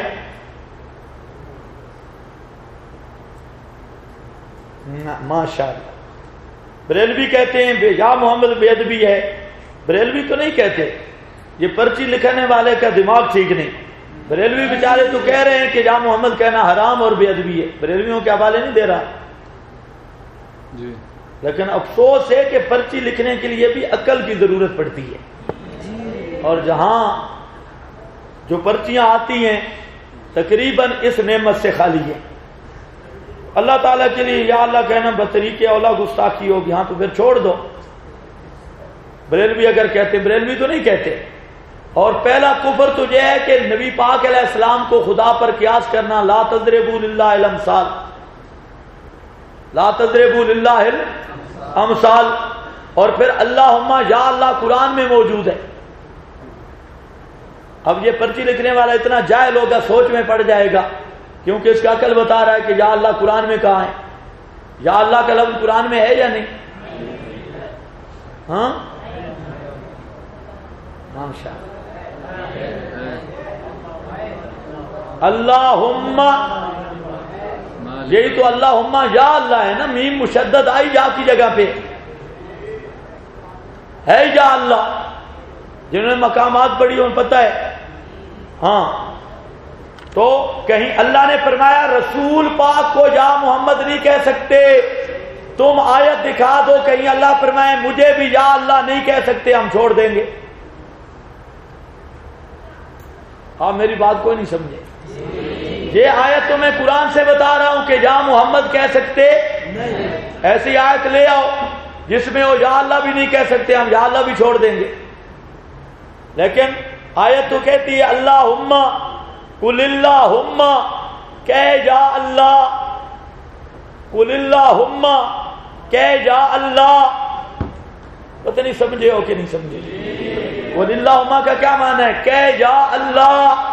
ماشاء اللہ، بریلوی کہتے ہیں یا محمد بے ادبی ہے، بریلوی تو نہیں کہتے، یہ پرچی لکھنے والے کا دماغ ٹھیک نہیں، بریلوی بیچارے تو کہہ رہے ہیں کہ یا محمد کہنا حرام اور بے ادبی ہے، بریلویوں کے حوالے نہیں دے رہا جی، لیکن افسوس ہے کہ پرچی لکھنے کے لیے بھی عقل کی ضرورت پڑتی ہے، اور جہاں جو پرچیاں آتی ہیں تقریباً اس نعمت سے خالی ہے۔ اللہ تعالیٰ کے لیے یا اللہ کہنا بطریقے اولا گستاخی ہوگی، ہاں تو پھر چھوڑ دو، بریلوی اگر کہتے، بریلوی تو نہیں کہتے۔ اور پہلا کفر تو یہ ہے کہ نبی پاک علیہ السلام کو خدا پر قیاس کرنا، لا تضربوا للہ الامثال، لا تضربوا للہ الامثال، اور پھر اللہم یا اللہ قرآن میں موجود ہے. اب یہ پرچی لکھنے والا اتنا جاہل ہوگا، سوچ میں پڑ جائے گا، کیونکہ اس کا عقل بتا رہا ہے کہ یا اللہ قرآن میں کہاں ہے. یا اللہ کا لفظ قرآن میں ہے یا نہیں؟ ہاں ماشاء اللہم، یہی تو اللہم یا اللہ ہے نا، میم مشدد آئی یا کی جگہ پہ ہے یا اللہ. جنہوں نے مقامات پڑھی ان پتہ ہے. ہاں تو کہیں اللہ نے فرمایا رسول پاک کو یا محمد نہیں کہہ سکتے، تم آیت دکھا دو کہیں اللہ فرمائے مجھے بھی یا اللہ نہیں کہہ سکتے، ہم چھوڑ دیں گے. آپ میری بات کوئی نہیں سمجھے. یہ آیت تو میں قرآن سے بتا رہا ہوں کہ یا محمد کہہ سکتے نہیں. ایسی آیت لے آؤ جس میں وہ یا اللہ بھی نہیں کہہ سکتے، ہم یا اللہ بھی چھوڑ دیں گے. لیکن آیت تو کہتی ہے اللہم قل اللہم، کہہ یا اللہ، قل اللہم کہہ یا اللہ. پتہ نہیں سمجھے ہو کہ نہیں سمجھے. قل اللہم کا کیا معنی ہے؟ کہہ یا اللہ.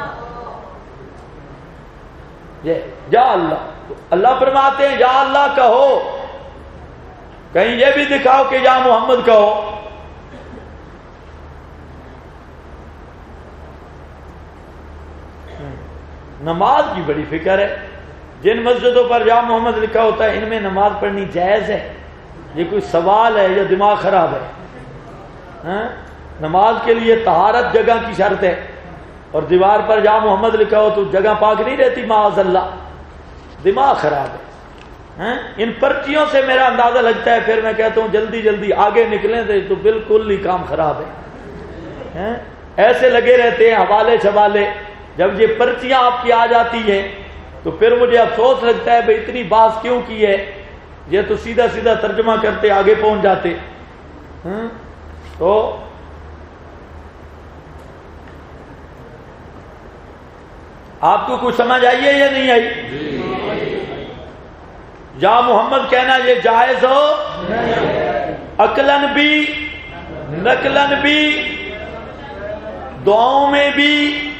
یا اللہ، اللہ فرماتے ہیں یا اللہ کہو، کہیں یہ بھی دکھاؤ کہ یا محمد کہو. نماز کی بڑی فکر ہے. جن مسجدوں پر یا محمد لکھا ہوتا ہے ان میں نماز پڑھنی جائز ہے؟ یہ کوئی سوال ہے یا دماغ خراب ہے؟ نماز کے لیے طہارت جگہ کی شرط ہے، اور دیوار پر یا محمد لکھا ہو تو جگہ پاک نہیں رہتی معاذ اللہ. دماغ خراب ہے. ان پرچیوں سے میرا اندازہ لگتا ہے، پھر میں کہتا ہوں جلدی جلدی آگے نکلیں تو بالکل ہی کام خراب ہے. ایسے لگے رہتے ہیں حوالے شوالے. جب یہ پرچیاں آپ کی آ جاتی ہیں تو پھر مجھے افسوس لگتا ہے بھئی اتنی بحث کیوں کی ہے. یہ تو سیدھا سیدھا ترجمہ کرتے آگے پہنچ جاتے. تو آپ کو کچھ سمجھ آئی ہے یا نہیں آئی؟ یا محمد کہنا یہ جائز ہو؟ عقلن بھی، نقلن بھی، دعاؤں میں بھی،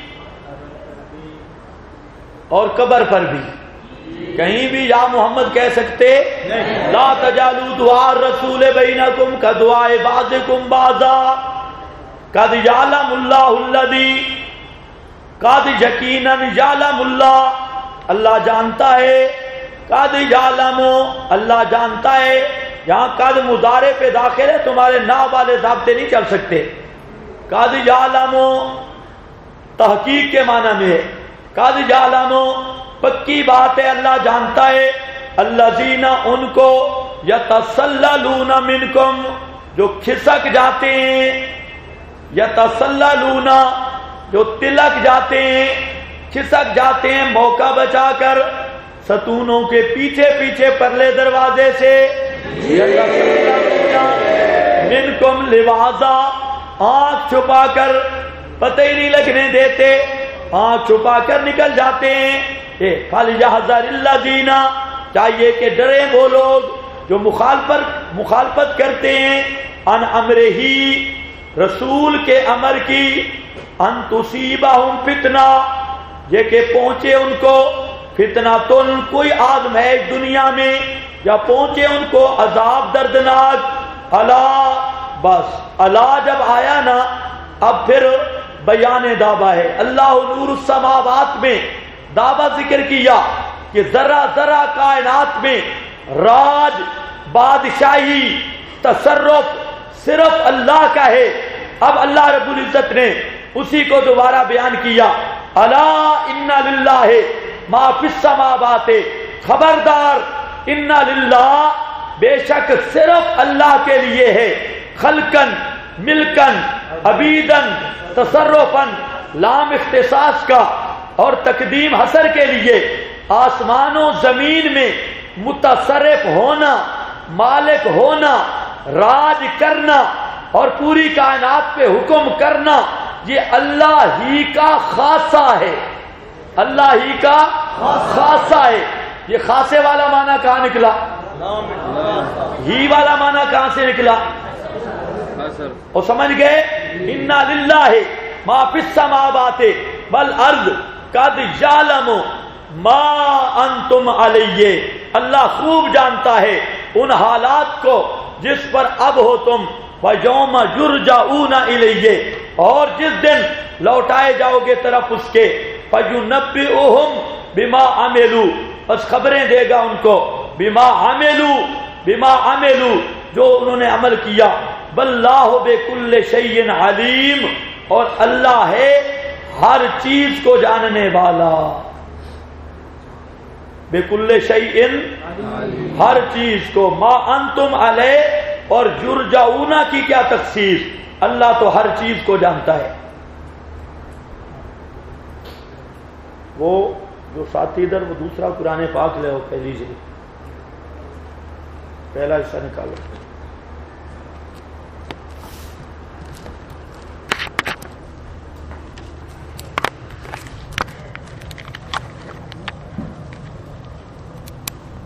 اور قبر پر بھی. کہیں بھی یا محمد کہہ سکتے. لا تجعلوا دعاء الرسول بینکم کدعاء بعضکم بعضا قد یعلم اللہ الذی قد یقینا یعلم اللہ، اللہ جانتا ہے. قد یعلم، اللہ جانتا ہے. یہاں قد مضارع پہ داخل ہے، تمہارے نا والے ضابطے نہیں چل سکتے. قد یعلم تحقیق کے معنی میں ہے. قد یعلم پکی بات ہے، اللہ جانتا ہے. الذین ان کو یتسللون منکم جو کھسک جاتے ہیں، یتسللون جو تلک جاتے ہیں، کھسک جاتے ہیں موقع بچا کر ستونوں کے پیچھے پیچھے پرلے دروازے سے. منکم لوازا آنکھ چھپا کر، پتہ ہی نہیں لگنے دیتے، آنکھ چھپا کر نکل جاتے ہیں. فَلْيَحْذَرِ الَّذِينَ چاہیے کہ ڈریں وہ لوگ جو مخالفت کرتے ہیں ان امرہ رسول کے امر کی، ان تصیبہم فتنہ یہ کہ پہنچے ان کو فتنہ تن کوئی آزمائش دنیا میں، یا پہنچے ان کو عذاب دردناک. اللہ بس اللہ جب آیا نا اب پھر بیان دعویٰ ہے. اللہ نور السماوات میں دعویٰ ذکر کیا کہ ذرا ذرا کائنات میں راج، بادشاہی، تصرف صرف اللہ کا ہے. اب اللہ رب العزت نے اسی کو دوبارہ بیان کیا. الا ان للہ ما فی السماوات، خبردار ان للہ بے شک صرف اللہ کے لیے ہے. خلقن، ملکن، عبیدن، تصرفن، لام اختصاص کا اور تقدیم حصر کے لیے آسمانوں زمین میں متصرف ہونا، مالک ہونا، راج کرنا اور پوری کائنات پہ حکم کرنا یہ اللہ ہی کا خاصہ ہے. اللہ ہی کا خاصہ ہے. یہ خاصے والا معنی کہاں نکلا؟ ہی والا معنی کہاں سے نکلا؟ اور سمجھ گئے انا للہ ما فی السماوات والارض قد یعلم ما انتم علیہ، اللہ خوب جانتا ہے ان حالات کو جس پر اب ہو تم، وَيَوْمَ يُرْجَعُونَ إِلَيْهِ، اور جس دن لوٹائے جاؤ گے طرف اس کے، فَيُنَبِّئُهُمْ بِمَا عَمِلُوا، بس خبریں دے گا ان کو، بِمَا عَمِلُوا جو انہوں نے عمل کیا، وَاللَّهُ بِكُلِّ شَيْءٍ عَلِيمٌ، اور اللہ ہے ہر چیز کو جاننے والا، بِكُلِّ شَيْءٍ ہر چیز کو، ما انتم علیہ، اور یرجعون کی کیا تخصیص، اللہ تو ہر چیز کو جانتا ہے۔ وہ جو ساتھی ادھر وہ دوسرا قرآن پاک لے ہو، پہلی سے پہلا حصہ نکالو۔